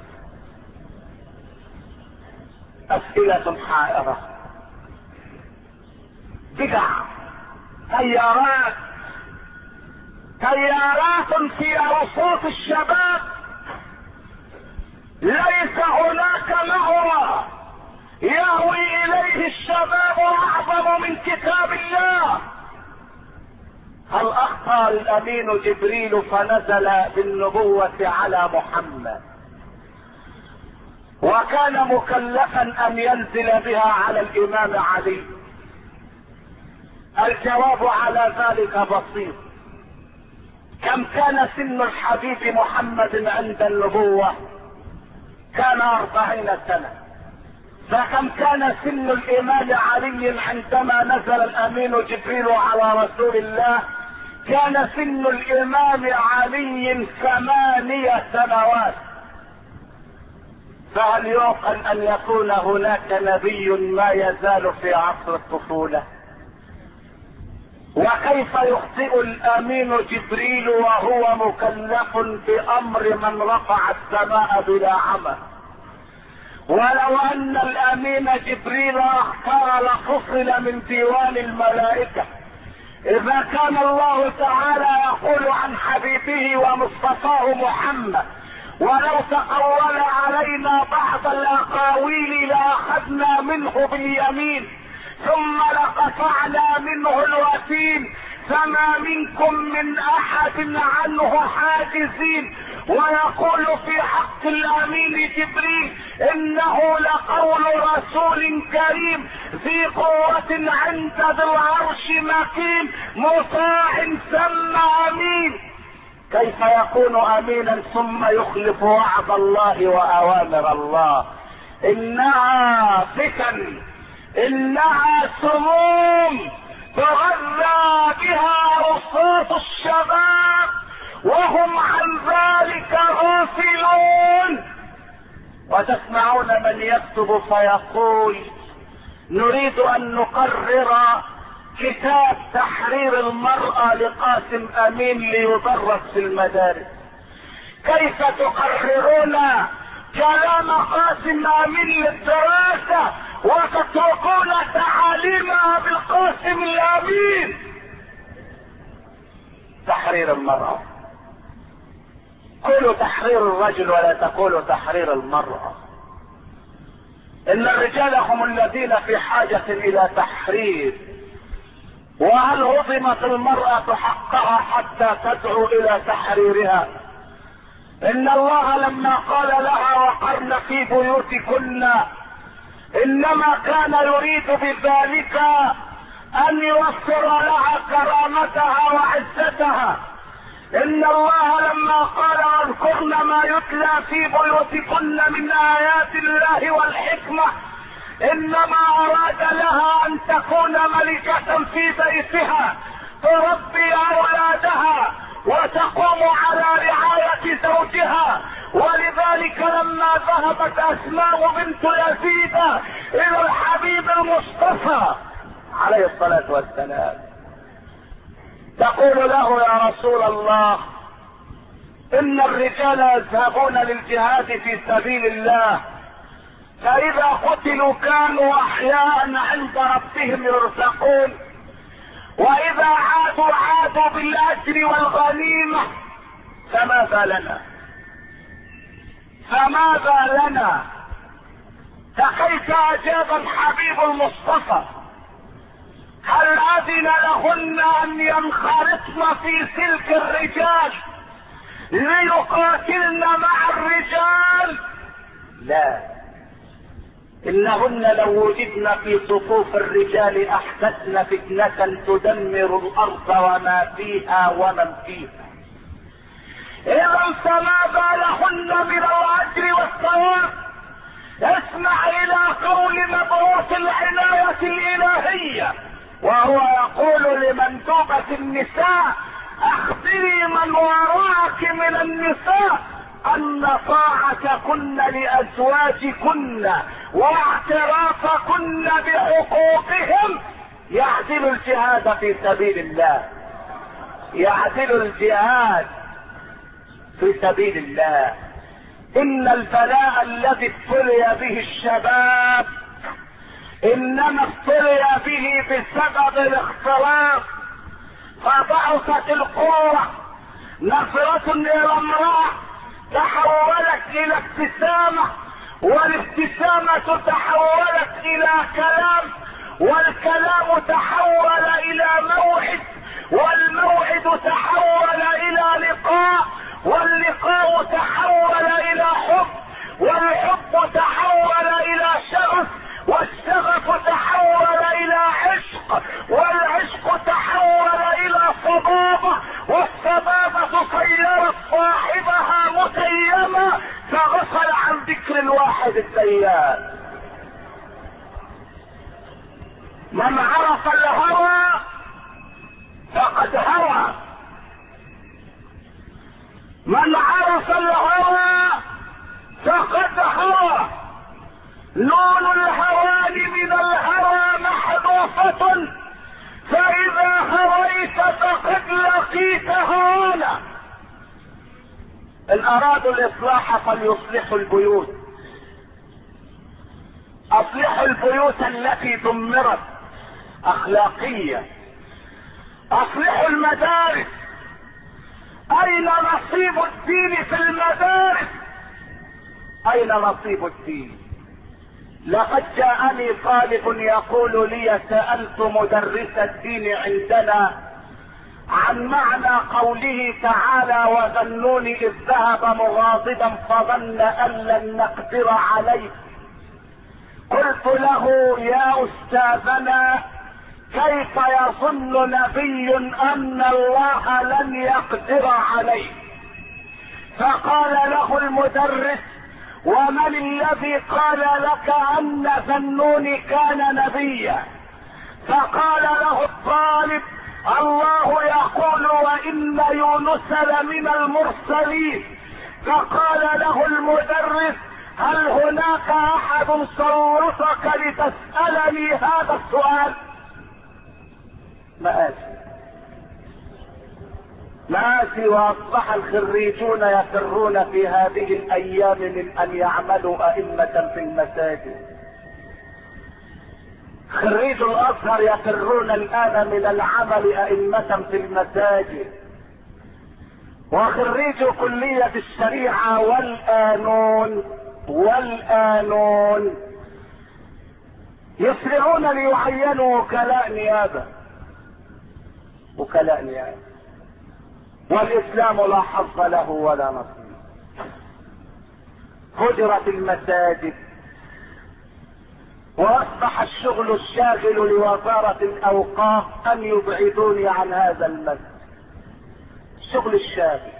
Speaker 1: أسئلة حائرة، بدع، تيارات تيارات في رصوص الشباب. ليس هناك مأوى يهوي إليه الشباب أعظم من كتاب الله. هل أخطأ الأمين جبريل فنزل بالنبوة على محمد وكان مكلفا أن ينزل بها على الإمام علي؟ الجواب على ذلك بسيط. كم كان سن الحبيب محمد عند النبوة؟ كان أربعين سنة. فكم كان سن الإمام علي عندما نزل الأمين جبريل على رسول الله؟ كان سن الإمام علي ثمانية سنوات. فهل يعقل أن يكون هناك نبي ما يزال في عصر الطفولة؟ وكيف يخطئ الامين جبريل وهو مكلف بامر من رفع السماء بلا عمل؟ ولو ان الامين جبريل اخطأ لفصل من ديوان الملائكة. اذا كان الله تعالى يقول عن حبيبه ومصطفاه محمد ولو تقول علينا بعض الاقاويل لاخذنا منه باليمين ثم لقطعنا منه الوتين فما منكم من احد عنه حاجزين. ويقول في حق الامين جبريل انه لقول رسول كريم ذي قوة عند ذي العرش مكين مطاع ثم امين. كيف يكون امينا ثم يخلف وعد الله واوامر الله؟ انها فتن، انها سموم تغذى بها رصاص الشباب وهم عن ذلك غافلون. وتسمعون من يكتب فيقول نريد ان نقرر كتاب تحرير المرأة لقاسم امين ليدرس في المدارس. كيف تقررون كلام قاسم امين للدراسة وتتركون تعاليمها بالقاسم الامين؟ تحرير المرأة، قولوا تحرير الرجل ولا تقولوا تحرير المرأة. ان الرجال هم الذين في حاجة الى تحرير. وهل هضمت المرأة حقها حتى تدعو الى تحريرها؟ ان الله لما قال لها وقرن في بيوتكن انما كان يريد بذلك ان يوفر لها كرامتها وعزتها ان الله لما قال واذكرن ما يتلى في بيوتكن من ايات الله والحكمة انما اراد لها ان تكون ملكة في بيتها تربي اولادها وتقوم على رعاية زوجها. ولذلك لما ذهبت اسماء بنت يزيد الى الحبيب المصطفى عليه الصلاة والسلام تقول له يا رسول الله ان الرجال يذهبون للجهاد في سبيل الله فاذا قتلوا كانوا احياء عند ربهم يرزقون واذا عادوا عادوا بالاجر والغنيمة فماذا لنا فماذا لنا فكيف اجاب الحبيب المصطفى هل اذن لهن ان ينخرطن في سلك الرجال ليقاتلن مع الرجال؟ لا، انهن لو وجدن في صفوف الرجال احدثن فتنة تدمر الارض وما فيها ومن فيها. اذا فماذا لهن من الاجر والثواب؟ اسمع الى قول مبعوث العناية الالهية وهو يقول لمندوبة النساء اخبري من وراءك من النساء ان طاعتكن لازواجكن واعترافكن بحقوقهم يعدل الجهاد في سبيل الله، يعدل الجهاد في سبيل الله. ان البلاء الذي ابتلي به الشباب انما ابتلي به بسبب الاختلاط فضعفت القوة. نظرة الى امرأة تحولت الى ابتسامة والابتسامة تحولت الى كلام والكلام تحول الى موعد والموعد تحول الى لقاء واللقاء تحول الى حب والحب تحول الى شغف والشغف تحول الى عشق والعشق تحول الى صبابة والصبابة صيرت صاحبها متيمة فغفل عن ذكر الواحد الديان. من عرف الهوى فقد هوى، من عرف الهوى فقد هوى. نون الهوان من الهوى محذوفة فاذا هويت فقد لقيت هوانا. ان ارادوا الاصلاح فليصلحوا البيوت، اصلحوا البيوت التي دمرت اخلاقيا، اصلحوا المدارس. اين نصيب الدين في المدارس؟ اين نصيب الدين؟ لقد جاءني طالب يقول لي سألت مدرس الدين عندنا عن معنى قوله تعالى وظنون اذ ذهب مغاضبا فظن ان لن نقدر عليه. قلت له يا استاذنا كيف يظن نبي ان الله لن يقدر عليه؟ فقال له المدرس ومن الذي قال لك ان ذنون كان نبيا؟ فقال له الطالب الله يقول وان يونس لمن المرسلين. فقال له المدرس هل هناك احد صوتك لتسألني هذا السؤال؟ مآسي مآسي. واصبح الخريجون يفرون في هذه الايام من ان يعملوا ائمة في المساجد. خريج الازهر يفرون الان من العمل ائمة في المساجد، وخريج كلية الشريعة والقانون والقانون يسرعون ليعينوا وكلاء نيابة وكلاء نيابة، والاسلام لا حظ له ولا نصيب. هجرت المساجد واصبح الشغل الشاغل لوزارة الاوقاف ان يبعدوني عن هذا المسجد. شغل الشاغل.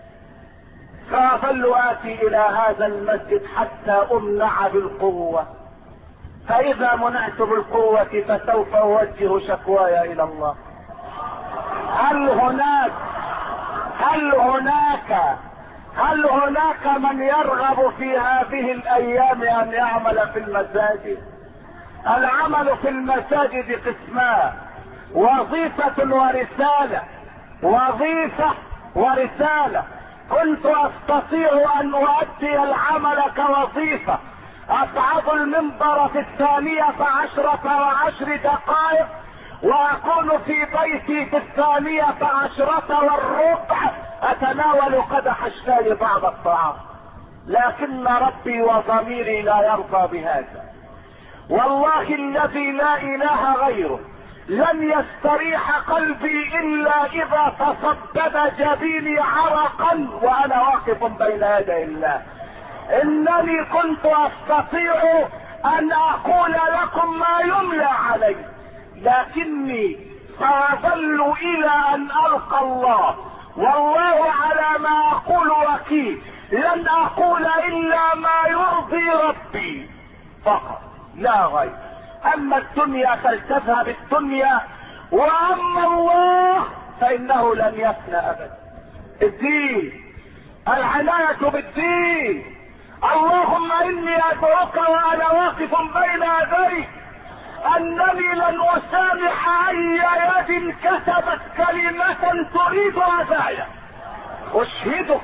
Speaker 1: فأظل آتي إلى هذا المسجد حتى أمنع بالقوة، فإذا منعت بالقوة فسوف أوجه شكواي إلى الله. هل هناك هل هناك هل هناك من يرغب في هذه الأيام أن يعمل في المساجد؟ العمل في المساجد قسمان: وظيفة ورسالة. وظيفة ورسالة. كنت استطيع ان اؤدي العمل كوظيفة، اصعد المنبر في الثانية عشرة وعشر دقائق واكون في بيتي في الثانية عشرة والربع اتناول قدح الشاي بعد الطعام، لكن ربي وضميري لا يرضى بهذا. والله الذي لا اله غيره لن يستريح قلبي الا اذا تصدد جبيني عرقا وانا واقف بين يدي الله. انني كنت استطيع ان اقول لكم ما يملى علي، لكني ساظل الى ان القى الله والله على ما اقول وكيل. لن اقول الا ما يرضي ربي فقط لا غير. اما الدنيا فلتذهب الدنيا، واما الله فانه لن يفنى ابدا. الدين، العناية بالدين. اللهم اني ادعوك وانا واقف بين يديك انني لن اسامح اي يد كتبت كلمة تريد اذايا. اشهدك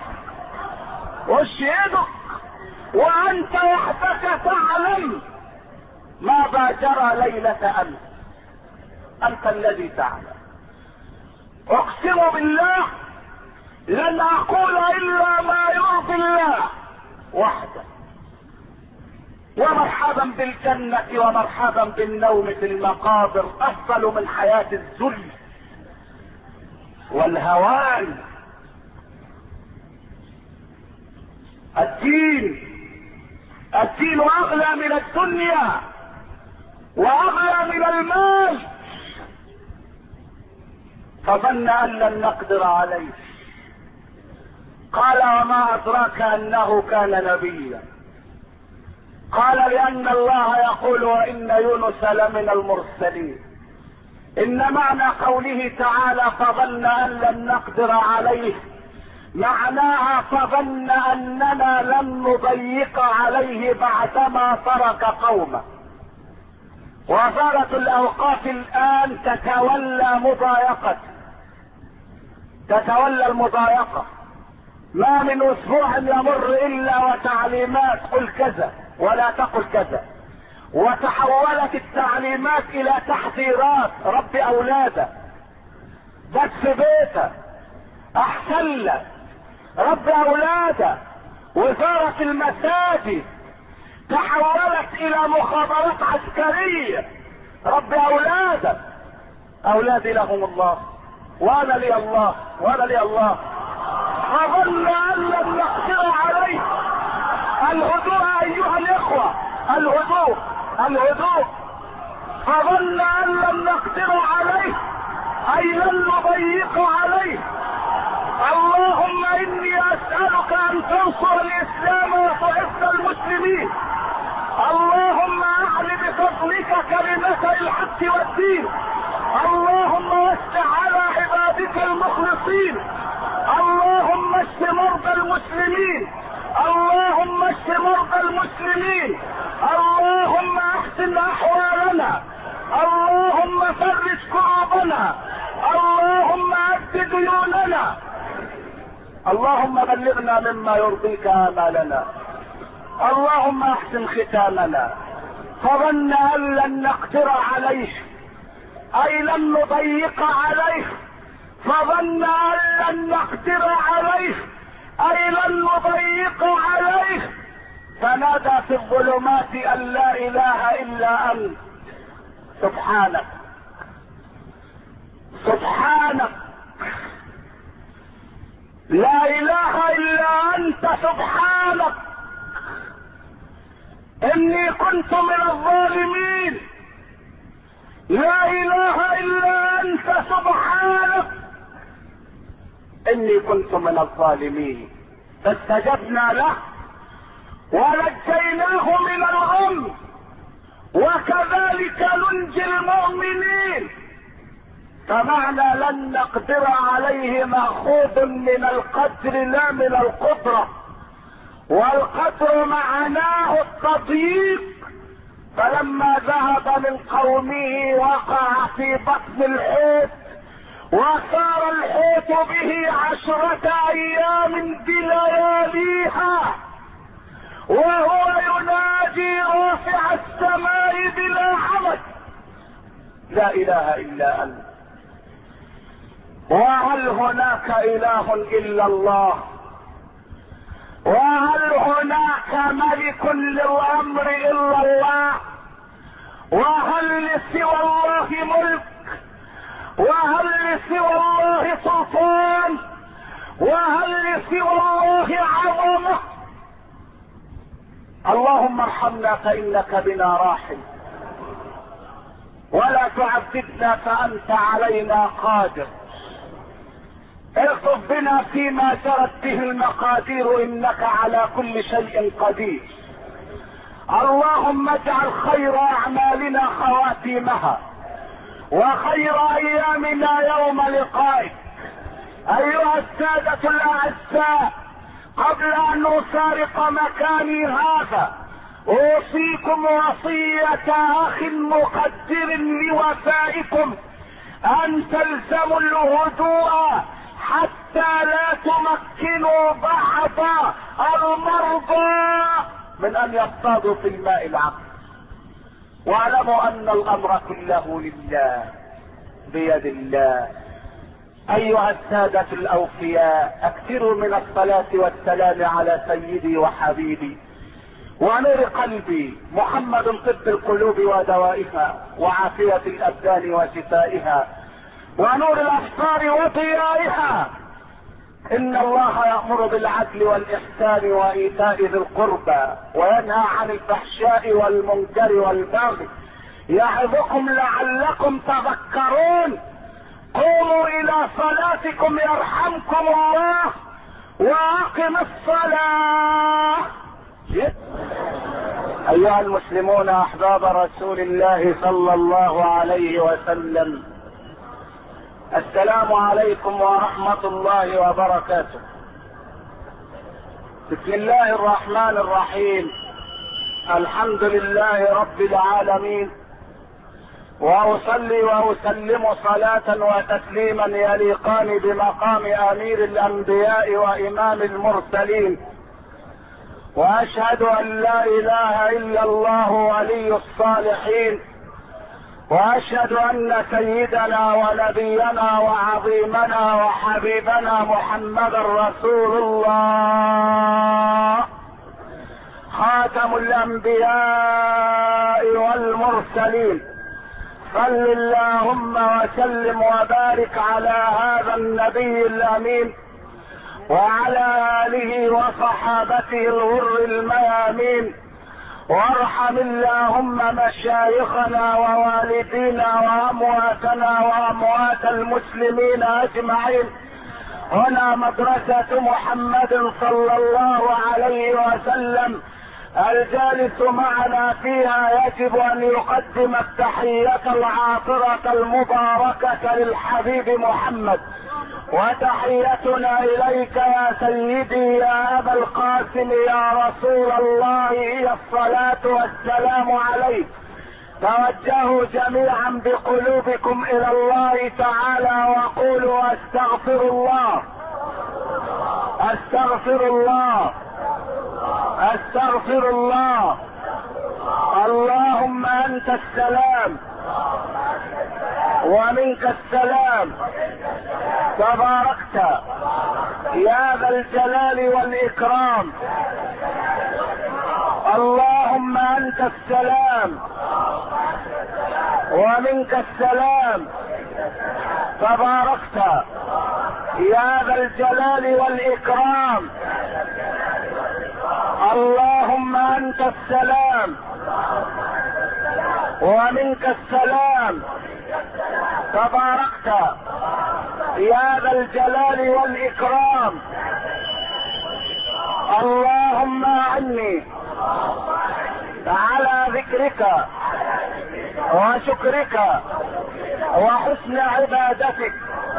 Speaker 1: اشهدك وانت وحدك تعلم ماذا جرى ليلة امس. انت الذي تعلم. اقسم بالله لن اقول الا ما يرضي الله وحده. ومرحبا بالجنة ومرحبا بالنوم في المقابر، افضل من حياة الذل والهوان. الدين الدين اغلى من الدنيا واغلى من المال. فظن ان لن نقدر عليه، قال وما ادراك انه كان نبيا. قال لان الله يقول وان يونس لمن المرسلين. ان معنى قوله تعالى فظن ان لن نقدر عليه معناها فظن اننا لن نضيق عليه بعدما ترك قومه. وزارة الاوقاف الان تتولى مضايقة تتولى المضايقة. ما من اسبوع يمر الا وتعليمات قل كذا ولا تقل كذا، وتحولت التعليمات الى تحذيرات. رب اولاده، بس بيته، احسن لك، رب اولاده. وزارة المساجد تحولت الى مخابرات عسكرية. رب اولاده. اولادي لهم الله وانا لي الله وانا لي الله. فظن ان لم نقدر عليه. الهدوء ايها الاخوة، الهدوء الهدوء. فظن ان لم نقدر عليه اي لن نضيق عليه. اللهم اني اسألك ان تنصر الاسلام وتعز المسلمين. اللهم اعل بفضلك كلمة الحق والدين. اللهم وسع على عبادك المخلصين. اللهم اشف مرضى المسلمين. اللهم اشف مرضى المسلمين. اللهم احسن احوالنا. اللهم فرج كربنا. اللهم اد ديوننا. اللهم بلغنا مما يرضيك آمالنا. اللهم احسن ختامنا. فظن ان لن نقدر عليه اي لن نضيق عليه. فظن ان لن نقدر عليه اي لن نضيق عليه. فنادى في الظلمات ان لا اله الا انت سبحانك سبحانك لا اله الا انت سبحانك اني كنت من الظالمين. لا اله الا انت سبحانك اني كنت من الظالمين، فاستجبنا له ونجيناه من الغم، وكذلك ننجي المؤمنين. فمعنى لن نقدر عليه مأخوذ من القدر لا من القدرة، والقدر معناه التضييق. فلما ذهب من قومه وقع في بطن الحوت، وصار الحوت به عشرة ايام بلياليها وهو يناجي رافع السماء بلا عمد: لا اله الا انت، وهل هناك اله الا الله، وهل هناك ملك للامر الا الله، وهل لسوى الله ملك، وهل لسوى الله سلطان، وهل لسوى الله عظمه. اللهم ارحمنا فانك بنا راحم، ولا تعذبنا فانت علينا قادر. ارفض بنا فيما جرت به المقادير، انك على كل شيء قدير. اللهم اجعل خير اعمالنا خواتيمها، وخير ايامنا يوم لقائك. ايها السادة الاعزاء، قبل ان نفارق مكاني هذا اوصيكم وصية اخ مقدر لوفائكم ان تلزموا الهدوء حتى لا تمكنوا بعض المرضى من ان يصطادوا في الماء العقل. واعلموا ان الامر كله لله بيد الله. ايها السادة الاوفياء، اكثروا من الصلاة والسلام على سيدي وحبيبي ونور قلبي محمد، طب القلوب ودوائها، وعافية الابدان وشفائها، ونور الابصار وضيائها. ان الله يأمر بالعدل والاحسان وايتاء ذي القربى، وينهى عن الفحشاء والمنكر والبغي، يعظكم لعلكم تذكرون. قوموا الى صلاتكم يرحمكم الله، واقم الصلاة. ايها المسلمون احباب رسول الله صلى الله عليه وسلم، السلام عليكم ورحمة الله وبركاته. بسم الله الرحمن الرحيم. الحمد لله رب العالمين، واصلي واسلم صلاة وتسليما يليقان بمقام امير الانبياء وامام المرسلين، واشهد ان لا اله الا الله ولي الصالحين، واشهد ان سيدنا ونبينا وعظيمنا وحبيبنا محمدا رسول الله، خاتم الانبياء والمرسلين. صل اللهم وسلم وبارك على هذا النبي الامين وعلى اله وصحابته الغر الميامين، وارحم اللهم مشايخنا ووالدينا وامواتنا واموات المسلمين اجمعين. هنا مدرسة محمد صلى الله عليه وسلم، الجالس معنا فيها يجب ان يقدم التحية العاطرة المباركة للحبيب محمد، وتحيتنا اليك يا سيدي يا ابا القاسم يا رسول الله هي الصلاة والسلام عليك. توجهوا جميعا بقلوبكم الى الله تعالى وقولوا استغفر الله استغفر الله استغفر الله. اللهم انت السلام ومنك السلام، تباركت يا ذا الجلال والاكرام. اللهم انت السلام ومنك السلام، تباركت يا ذا الجلال والاكرام. اللهم انت السلام ومنك السلام، تباركت يا ذا الجلال والإكرام. اللهم أعني على ذكرك وشكرك وحسن عبادتك.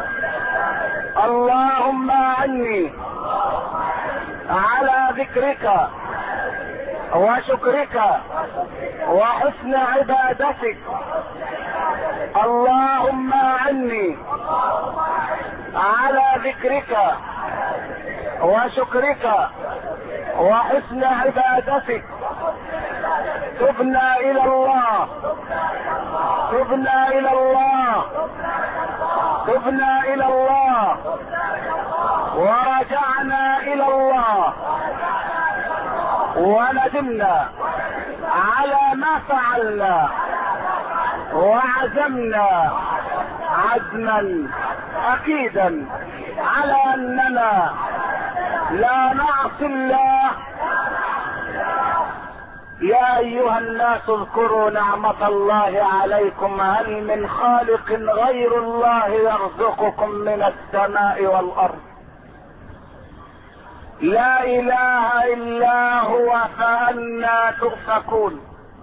Speaker 1: اللهم أعني على ذكرك وشكرك وحسن عبادتك. اللهم أعني على ذكرك وشكرك وحسن عبادتك. تبنا الى الله تبنا الى الله تبنا الى الله ورجعنا الى الله وندمنا على ما فعلنا وعزمنا عزما اكيدا على اننا لا نعصي الله. يا ايها الناس اذكروا نعمة الله عليكم هل من خالق غير الله يرزقكم من السماء والارض لا اله الا هو فأنى تؤفكون.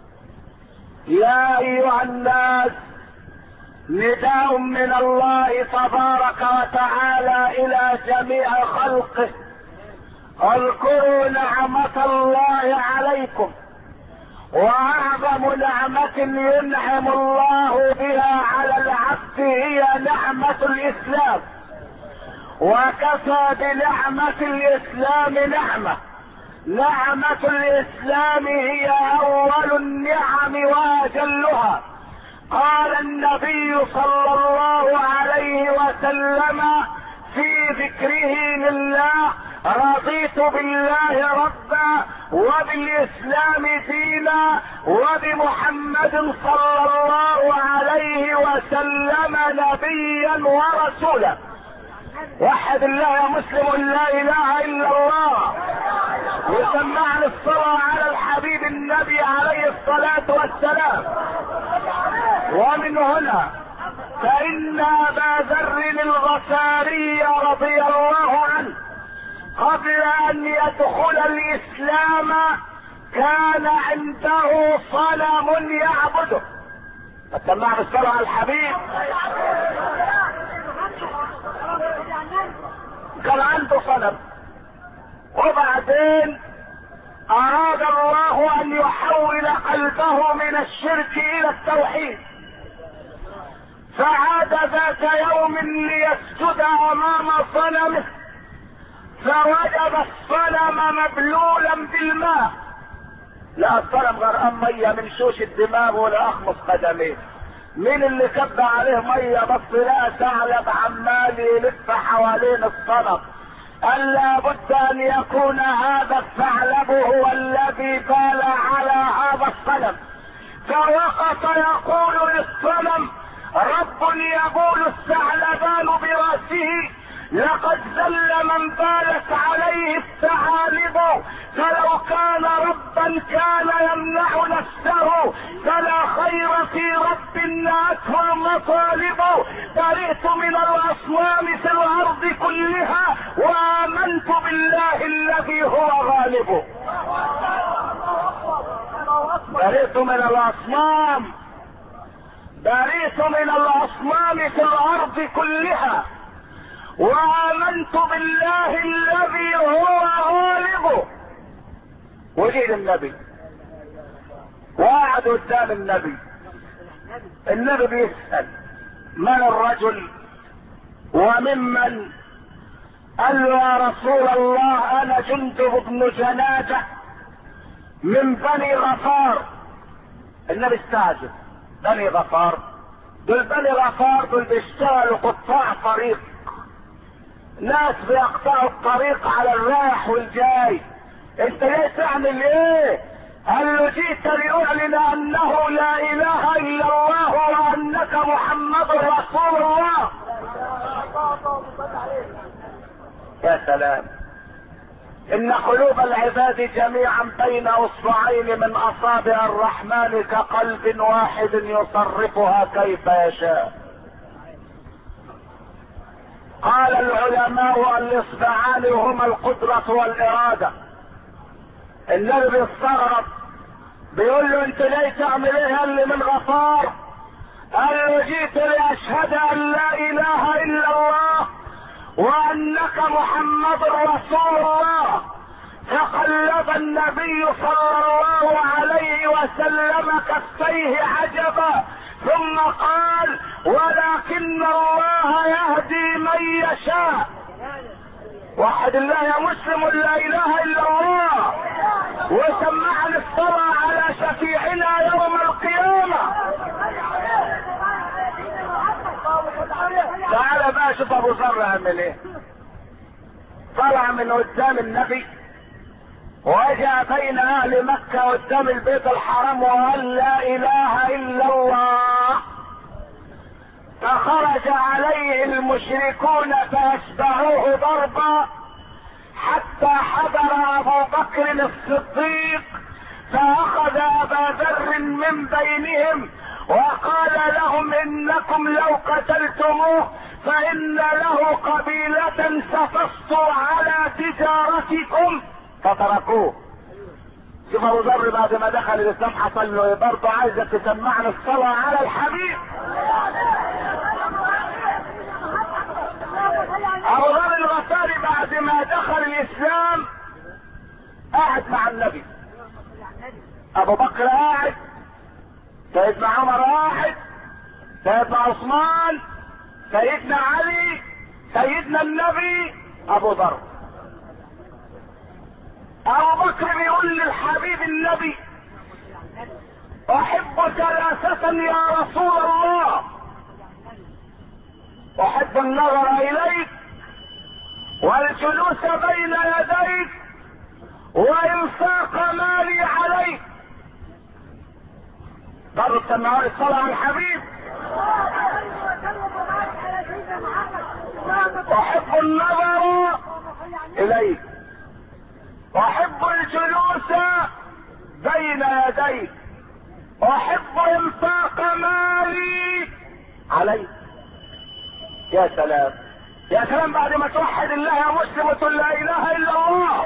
Speaker 1: يا ايها الناس نداء من الله تبارك وتعالى الى جميع خلقه اذكروا نعمة الله عليكم. واعظم نعمة ينعم الله بها على العبد هي نعمة الاسلام، وكفى بنعمة الاسلام نعمة. نعمة الاسلام هي اول النعم واجلها. قال النبي صلى الله عليه وسلم في ذكره لله رضيت بالله ربا وبالاسلام دينا وبمحمد صلى الله عليه وسلم نبيا ورسولا. وحد الله يا مسلم لا اله الا الله وسمعنا الصلاة على الحبيب النبي عليه الصلاة والسلام. ومن هنا فإن أبا ذر الغفاري رضي الله عنه قبل أن يدخل الإسلام كان عنده صنم يعبده. سمعنا الصلاة على الحبيب. كان عنده صنم وبعدين اراد الله ان يحول قلبه من الشرك الى التوحيد، فعاد ذات يوم ليسجد امام صنمه فوجد الصنم مبلولا بالماء. لا الصنم غرقان ميه من شوش الدماغ ولا اخمص قدميه. مين اللي كب عليه ميه؟ بس لقى ثعلب عمال يلف حوالين الصنم. قال لابد ان يكون هذا الثعلب هو الذي بال على هذا الصنم، فوقف يقول للصنم رب يقول الثعلبان براسه لقد ذل من بالت عليه الثعالب، فلو كان ربا كان يمنع نفسه، فلا خير في رب ناته المطالب. برئت من الاصنام في الارض كلها وامنت بالله الذي هو غالب. برئت من الاصنام برئت من الاصنام في الارض كلها وآمنت بالله الذي هو غالب. وجه النبي وقعد قدام النبي. النبي بيسأل من الرجل وممن؟ قال له يا رسول الله انا جندب بن جنادة من بني غفار. النبي استعجب، بني غفار دول بني غفار دول بيشتغلوا قطاع طريق، ناس بيقطعوا الطريق على الرايح والجاي. انت ليه تعمل ايه؟ قال له جئت لأعلن انه لا اله الا الله وانك محمد رسول الله. يا سلام، ان قلوب العباد جميعا بين اصبعين من اصابع الرحمن كقلب واحد يصرفها كيف يشاء. قال العلماء الاصبعان هما القدرة والارادة. النبي بيستغرب، بيقول له انت ليه تعمل ايه؟ قال لي من غفار. قال له جيت لاشهد ان لا اله الا الله وانك محمد رسول الله. فقلب النبي صلى الله عليه وسلم كفيه عجبا ثم قال ولكن الله يهدي من يشاء. وحد الله يا مسلم، لا اله الا الله، وسمعنا الصلاة على شفيعنا يوم القيامة. تعال بقى شوف ابو ذر عمل ايه. طلع من قدام النبي وجاء بين اهل مكة قدام البيت الحرام وقال لا اله الا الله. فخرج عليه المشركون فاشبعوه ضربا حتى حضر ابو بكر الصديق فاخذ ابا ذر من بينهم وقال لهم انكم لو قتلتموه فان له قبيلة ستسطو على تجارتكم فتركوه. شوف ابو ذر بعد ما دخل الاسلام حصل له برضه عايزك تسمعنا الصلاة على الحبيب. ابو ذر الغفاري بعد ما دخل الاسلام قاعد مع النبي، ابو بكر قاعد، سيدنا عمر قاعد، سيدنا عثمان، سيدنا علي، سيدنا النبي، ابو ذر. ابو بكر بيقول للحبيب النبي احب ثلاثة يا رسول الله، احب النظر اليك والجلوس بين يديك وانفاق مالي عليك. ضرب سماوات الصلاة على الحبيب. احب النظر اليك واحب الجلوس بين يديك واحب انفاق مالي عليك. يا سلام يا سلام، بعد ما توحد الله يا مسلم وتقول لا اله الا الله.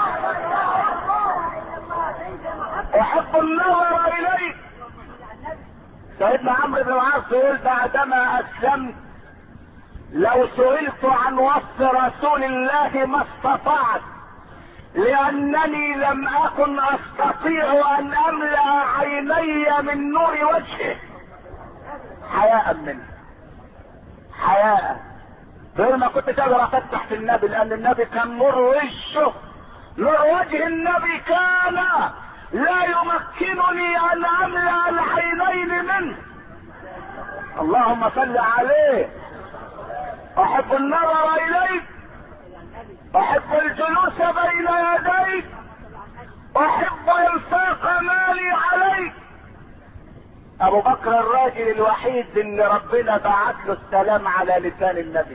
Speaker 1: احب النظر اليك. سيدنا عمرو بن العاص يقول بعدما اسلمت لو سئلت عن وصف رسول الله ما استطعت لانني لم اكن استطيع ان املأ عيني من نور وجهه حياء منه، حياء. غير ما كنت تقدر افتح في النبي لان النبي كان نور وشه، نور وجه النبي كان لا يمكنني ان املأ العينين منه. اللهم صل عليه. احب النظر اليك احب الجلوس بين يديك احب انفاق مالي عليك. ابو بكر الراجل الوحيد اللي ربنا بعت له السلام على لسان النبي،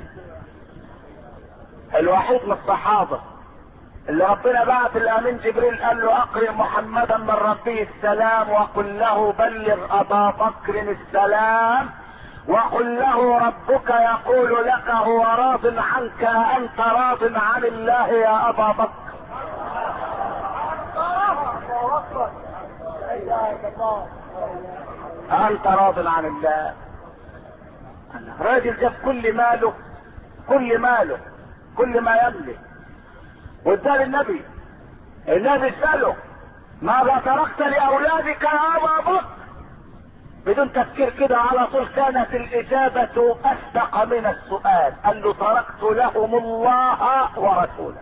Speaker 1: الوحيد من الصحابة اللي ربنا بعت الامين جبريل قال له اقرئ محمدا من ربه السلام وقل له بلغ ابا بكر السلام وقل له ربك يقول لك هو راض عنك انت راض عن الله يا ابا بكر. انت راض عن الله. راجل جاب كل ماله كل ماله كل ما يملك واداه النبي. النبي سأله ماذا تركت لاولادك يا ابا بكر؟ بدون تفكير كده على طول كانت الاجابة اصدق من السؤال. قال له تركت لهم الله ورسوله.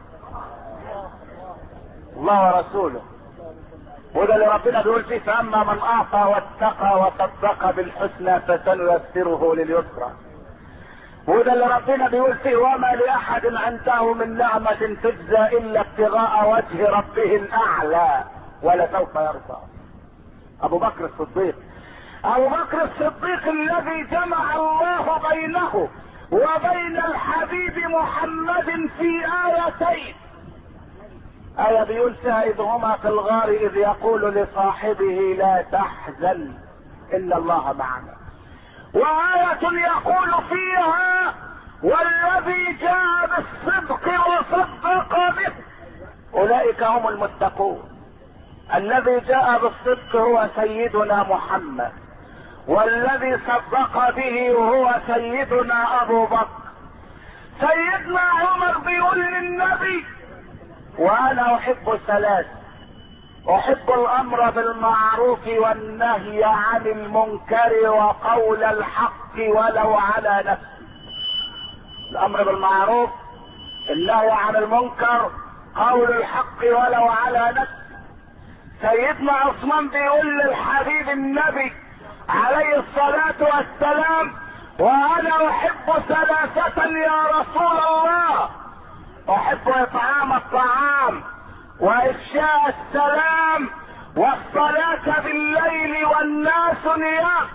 Speaker 1: الله ورسوله. وده اللي ربنا بيقول فيه فاما من اعطى واتقى وصدق بالحسنى فسنيسره لليسرى. وده اللي ربنا بيقول فيه وما لاحد عنده من نعمة تجزى الا ابتغاء وجه ربه الاعلى ولسوف يرضى. ابو بكر الصديق. ابو بكر الصديق الذي جمع الله بينه وبين الحبيب محمد في آيتين. آية بيقول فيها إذ هما في الغار إذ يقول لصاحبه لا تحزن إن الله معنا، وآية يقول فيها والذي جاء بالصدق وصدق به اولئك هم المتقون. الذي جاء بالصدق هو سيدنا محمد، والذي صدق به هو سيدنا ابو بكر. سيدنا عمر بيقول للنبي: وانا احب ثلاث، احب الامر بالمعروف والنهي عن المنكر وقول الحق ولو على نفسي. الامر بالمعروف، النهي عن المنكر، قول الحق ولو على نفسي. سيدنا عثمان بيقول للحبيب النبي عليه الصلاة والسلام: وانا احب ثلاثة يا رسول الله، احب اطعام الطعام وافشاء السلام والصلاة بالليل والناس نيام.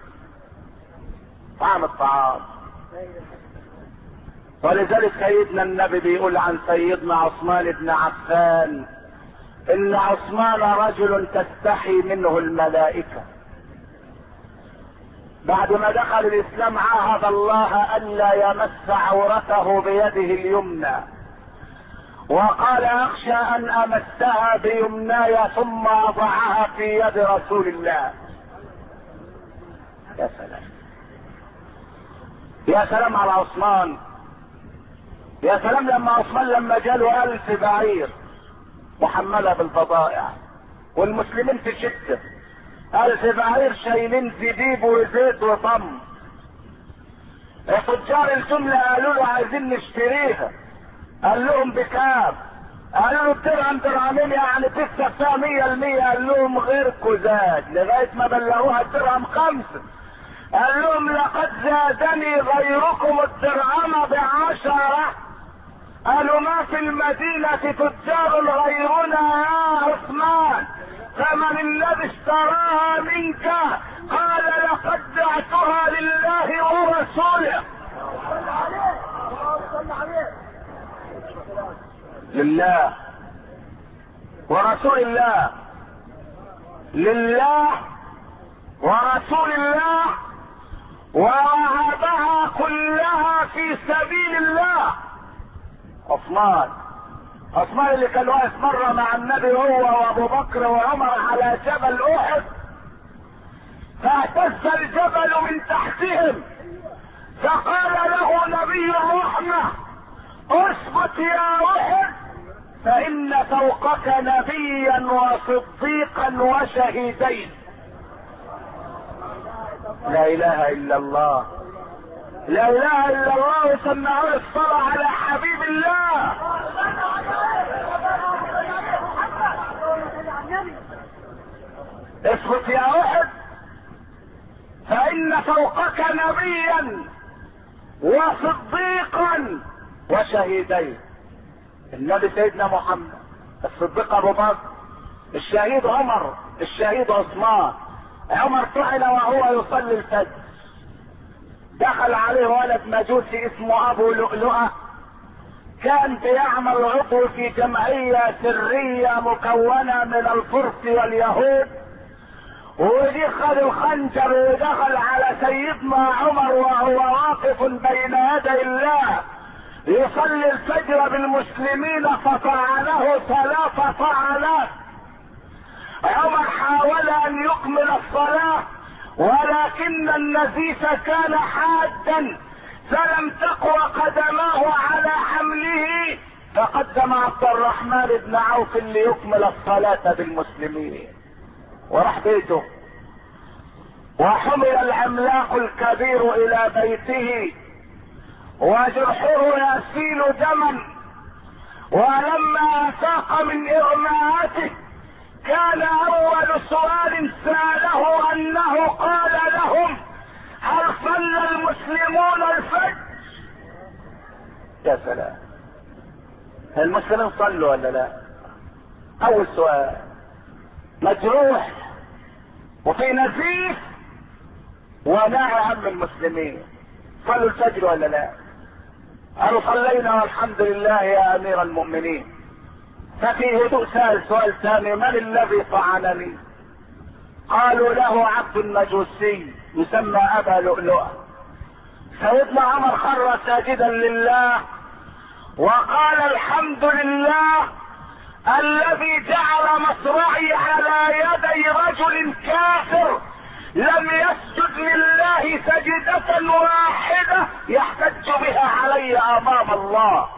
Speaker 1: طعام الطعام. ولذلك سيدنا النبي بيقول عن سيدنا عثمان بن عفان: ان عثمان رجل تستحي منه الملائكة. بعد ما دخل الاسلام عاهد الله الا يمس عورته بيده اليمنى، وقال: اخشى ان امسها بيمناي ثم اضعها في يد رسول الله. يا سلام، يا سلام على عثمان. يا سلام لما عثمان لما جاله الف بعير محملة بالبضائع والمسلمين في شدة، الف بعير شايلين زبيب وزيت وطم. تجار الجملة قالوا له: عايزين نشتريها. قال لهم: بكام؟ قالوا له: الدرهم درهمين، يعني تكسب فيها مية المية. قال لهم: غيركم زاد، لغاية ما بلغوها الدرهم خمسة. قال لهم: لقد زادني غيركم الدرهم بعشرة. قالوا: ما في المدينة تجار غيرنا يا عثمان، فمن الذي اشتراها منك؟ قال: لقد بعتها لله ورسوله. لله ورسول الله، لله ورسول الله، ووهبها كلها في سبيل الله. عثمان عثمان اللي كان واقف مرة مع النبي هو وابو بكر وعمر على جبل احد، فاهتز الجبل من تحتهم، فقال له نبي الرحمة: اثبت يا احد، فان فوقك نبيا وصديقا وشهيدين. لا اله الا الله، لا اله الا الله. وسمعوا الصلاة على حبيب الله. اثبت يا احد، فان فوقك نبيا وصديقا وشهيدين. النبي سيدنا محمد، الصديق ابو بكر، الشهيد عمر، الشهيد عثمان. عمر طعن وهو يصلي الفجر، دخل عليه ولد مجوسي اسمه ابو لؤلؤة، كان بيعمل عضو في جمعية سرية مكونة من الفرس واليهود، ودي خد الخنجر ودخل على سيدنا عمر وهو واقف بين يدي الله يصلي الفجر بالمسلمين، فطعنه ثلاث طعنات. عمر حاول ان يكمل الصلاة، ولكن النزيف كان حادا فلم تقوى قدماه على حمله، فقدم عبد الرحمن بن عوف ليكمل الصلاة بالمسلمين وراح بيته. وحمل العملاق الكبير الى بيته وجرحه يسيل دما، ولما افاق من اغماءاته كان اول سؤال سأله انه قال لهم: هل صلى المسلمون الفجر؟ يا سلام، المسلمين صلوا ولا لا؟ اول سؤال. مجروح وفي نزيف وناهي عن المسلمين، صلوا الفجر ولا لا؟ قالوا: صلينا والحمد لله يا امير المؤمنين. ففي هدوء سأل سؤال ثاني: من الذي طعنني؟ قالوا: له عبد المجوسي يسمى ابا لؤلؤة. سيدنا عمر خر ساجدا لله وقال الحمد لله الذي جعل مصرعي على يدي رجل كافر لم يسجد لله سجدة واحدة يحتج بها علي امام الله.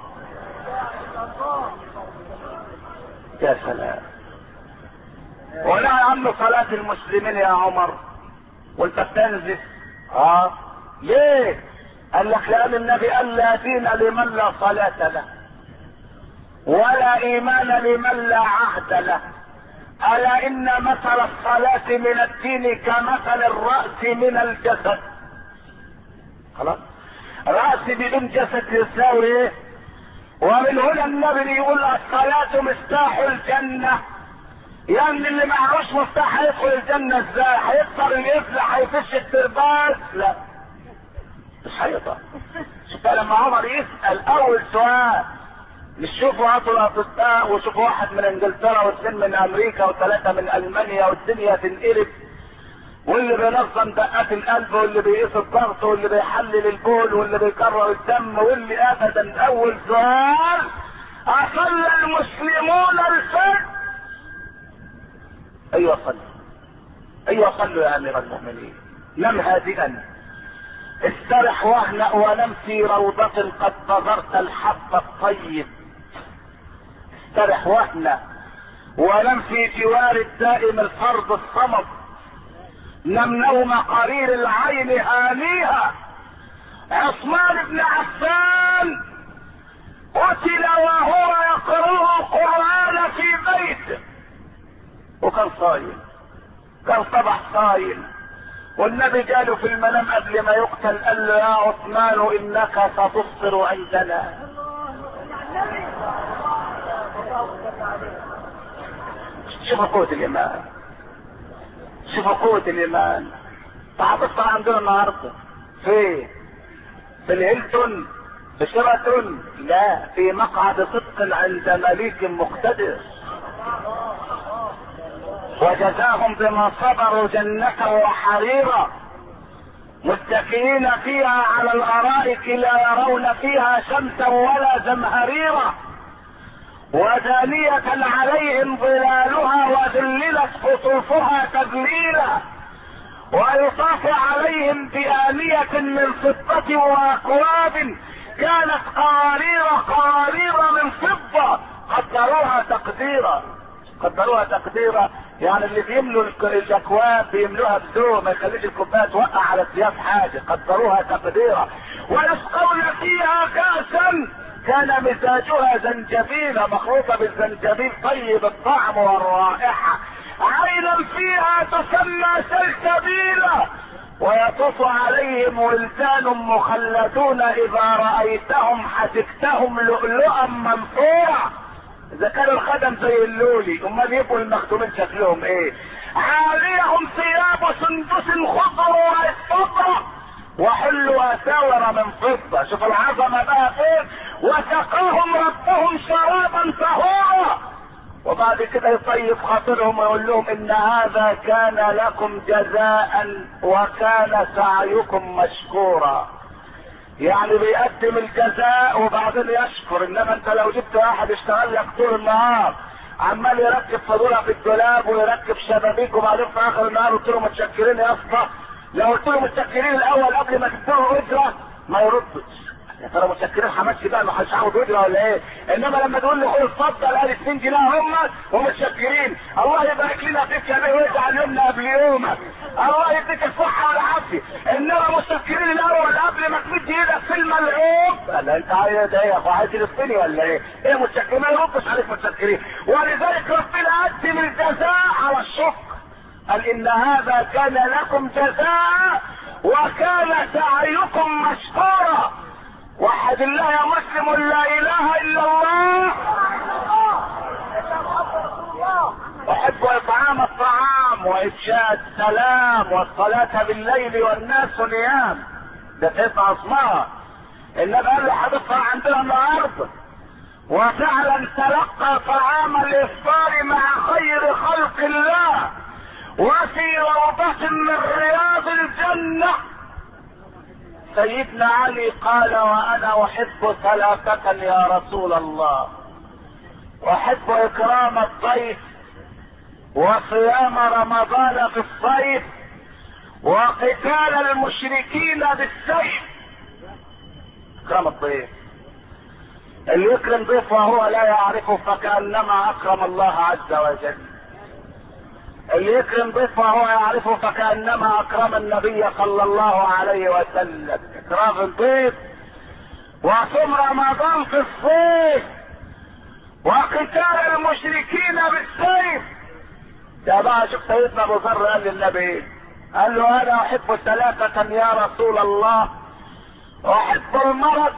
Speaker 1: يا سلام. ولا يا عم صلاة المسلمين يا عمر وانت بتنزل؟ اه ليه؟ قال لك لان النبي قال لا دين لمن لا صلاة له ولا ايمان لمن لا عهد له. الا ان مثل الصلاة من الدين كمثل الرأس من الجسد. خلاص رأس بدون جسد يساوي ايه؟ ومن هنا النبي يقول الصلاة مفتاح الجنة. يعني اللي معهوش مفتاح هيدخل الجنة ازاي؟ هيكسر القفل هيفش الترباس؟ لا مش هيقدر. شوف لما عمر يسأل اول سؤال مش شوفوا هاتوا الاطباء وشوفوا واحد من انجلترا واثنين من امريكا وثلاثة من المانيا والدنيا تنقلب واللي بينظم دقات القلب واللي بيقيس الضغط واللي بيحلل البول واللي بيكرر الدم واللي ابدا اول سؤال اصلى المسلمون الفجر؟ ايوه صلوا ايوه صلوا يا امير المؤمنين. نم هادئا استرح واهنأ ونم في روضة قد بذرت الحب الطيب. استرح واهنأ ونم في جوار الدائم الفرد الصمد. نم نوم قرير العين هانيها. عثمان بن عفان قتل وهو يقرأ القرآن في بيته وكان صايم، كان صبح صايم والنبي جاله في المنام قبل ما يقتل قال له يا عثمان انك ستفطر عندنا. شوفوا قوة الايمان، شوفوا قوة الايمان. هتفطر عندنا النهارده في في الهيلتون في شيراتون؟ لا، في مقعد صدق عند مليك مقتدر. وجزاهم بما صبروا جنة وحريرا متكئين فيها على الارائك لا يرون فيها شمسا ولا زمهريرا ودانية عليهم ظلالها وذللت قطوفها تذليلا ويطاف عليهم بآنية من فضة واكواب كانت قوارير قوارير من فضة قدروها تقديرا. قدروها تقديرا يعني اللي بيملوا الاكواب بيملوها بذوق ما يخليش الكوبايه توقع على الثياب حاجه. قدروها تقديرا. ويسقون فيها كأسا كان مزاجها زنجبيلا مخلوطه بالزنجبيل طيب الطعم والرائحه عينا فيها تسمى سلسبيلا ويطوف عليهم ولدان مخلدون اذا رايتهم حسبتهم لؤلؤا منثورا. اذا كانوا الخدم زي اللولي امال يبقوا المخدومين شكلهم ايه؟ عاليهم ثياب سندس خضر واستبرق وحلوا اساور من فضه. شوف العظمه بقى فين. وسقاهم ربهم شرابا طهورا وبعد كده يطيب خاطرهم ويقول لهم ان هذا كان لكم جزاء وكان سعيكم مشكورا. يعني بيقدم الجزاء وبعدين يشكر. انما انت لو جبت واحد اشتغل لك طول النهار عمال يركب فضولة في الدولاب ويركب شبابيك وبعدين في اخر النهار قلت له متشكرين يا اسطى، لو قلت له متشكرين الاول قبل ما تديله اجره ما يردش. يا ترى متشكرين حماشي بقى ما حدش هياخد اجره ولا ايه؟ انما لما تقول لي خد اتفضل ادي اتنين جنيه هم ومتشكرين الله يبارك لنا فيك يا بيه ويجعل يومنا قبل يومك الله يديك الصحه والعافيه. انما متشكرين الاول قبل ما تمد ايدك في الملعوب. لا انت عايز ايه يا اخو؟ عايز تلفني ولا ايه؟ ايه متشكرين؟ ما يردش عليك متشكرين. ولذلك ربنا قدم الجزاء على الشكر قال ان هذا كان لكم جزاء وكان سعيكم مشكورا. وحد الله يا مسلم لا اله الا الله. احب اطعام الطعام وافشاء السلام والصلاة بالليل والناس نيام. ده تسعة اسمها. النبي قال له هتفطر عندنا النهارده وفعلا تلقى طعام الافطار مع خير خلق الله وفي روضة من رياض الجنة سيدنا علي قال وانا احب ثلاثة يا رسول الله: احب اكرام الضيف، وصيام رمضان في الصيف، وقتال المشركين بالسيف. اكرام الضيف، اللي يكرم ضيفه وهو لا يعرفه فكأنما اكرم الله عز وجل. اللي يكرم ضيفه وهو يعرفه فكأنما اكرم النبي صلى الله عليه وسلم. اكرام الضيف، وصوم رمضان في الصيف، وقتال المشركين بالسيف. يا بقى شوف سيدنا ابو ذر قال للنبي، قال له انا احب ثلاثة يا رسول الله: احب المرض،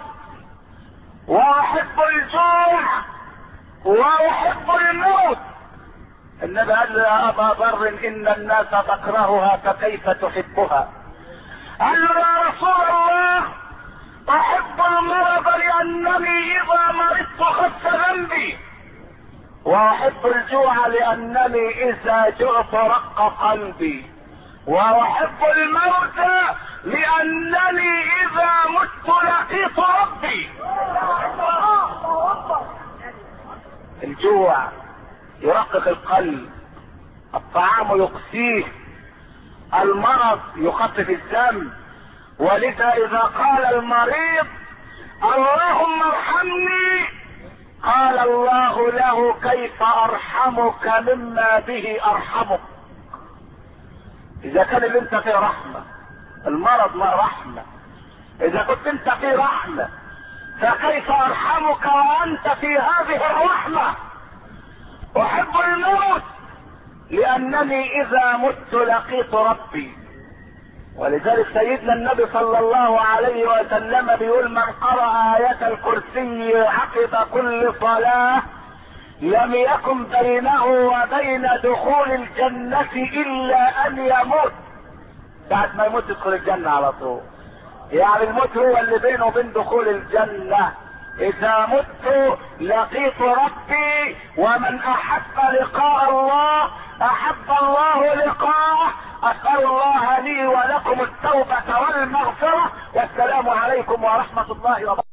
Speaker 1: واحب الجوع، واحب الموت. النبي قال له يا ابا ذر ان الناس تكرهها فكيف تحبها؟ قال له يا رسول الله احب المرض لانني اذا مرضت خف ذنبي، واحب الجوع لانني اذا جعت رق قلبي، واحب الموت لانني اذا مت لقيت ربي. الجوع يرقق القلب، الطعام يقسيه، المرض يخفف الذنب. ولذا اذا قال المريض اللهم ارحمني، قال الله له كيف ارحمك مما به ارحمك. اذا كان اللي انت فيه رحمة، المرض ما رحمة، اذا كنت انت فيه رحمة فكيف ارحمك وانت في هذه الرحمة؟ احب الموت لانني اذا مت لقيت ربي. ولذلك سيدنا النبي صلى الله عليه وسلم بيقول من قرأ آية الكرسي عقب كل صلاة لم يكن بينه وبين دخول الجنة الا ان يموت. بعد ما يموت يدخل الجنة على طول. يعني الموت هو اللي بينه وبين دخول الجنة. اذا مت لقيت ربي، ومن احب لقاء الله احب الله لقاءه. اسأل الله لي ولكم التوبة والمغفرة، والسلام عليكم ورحمة الله وبركاته.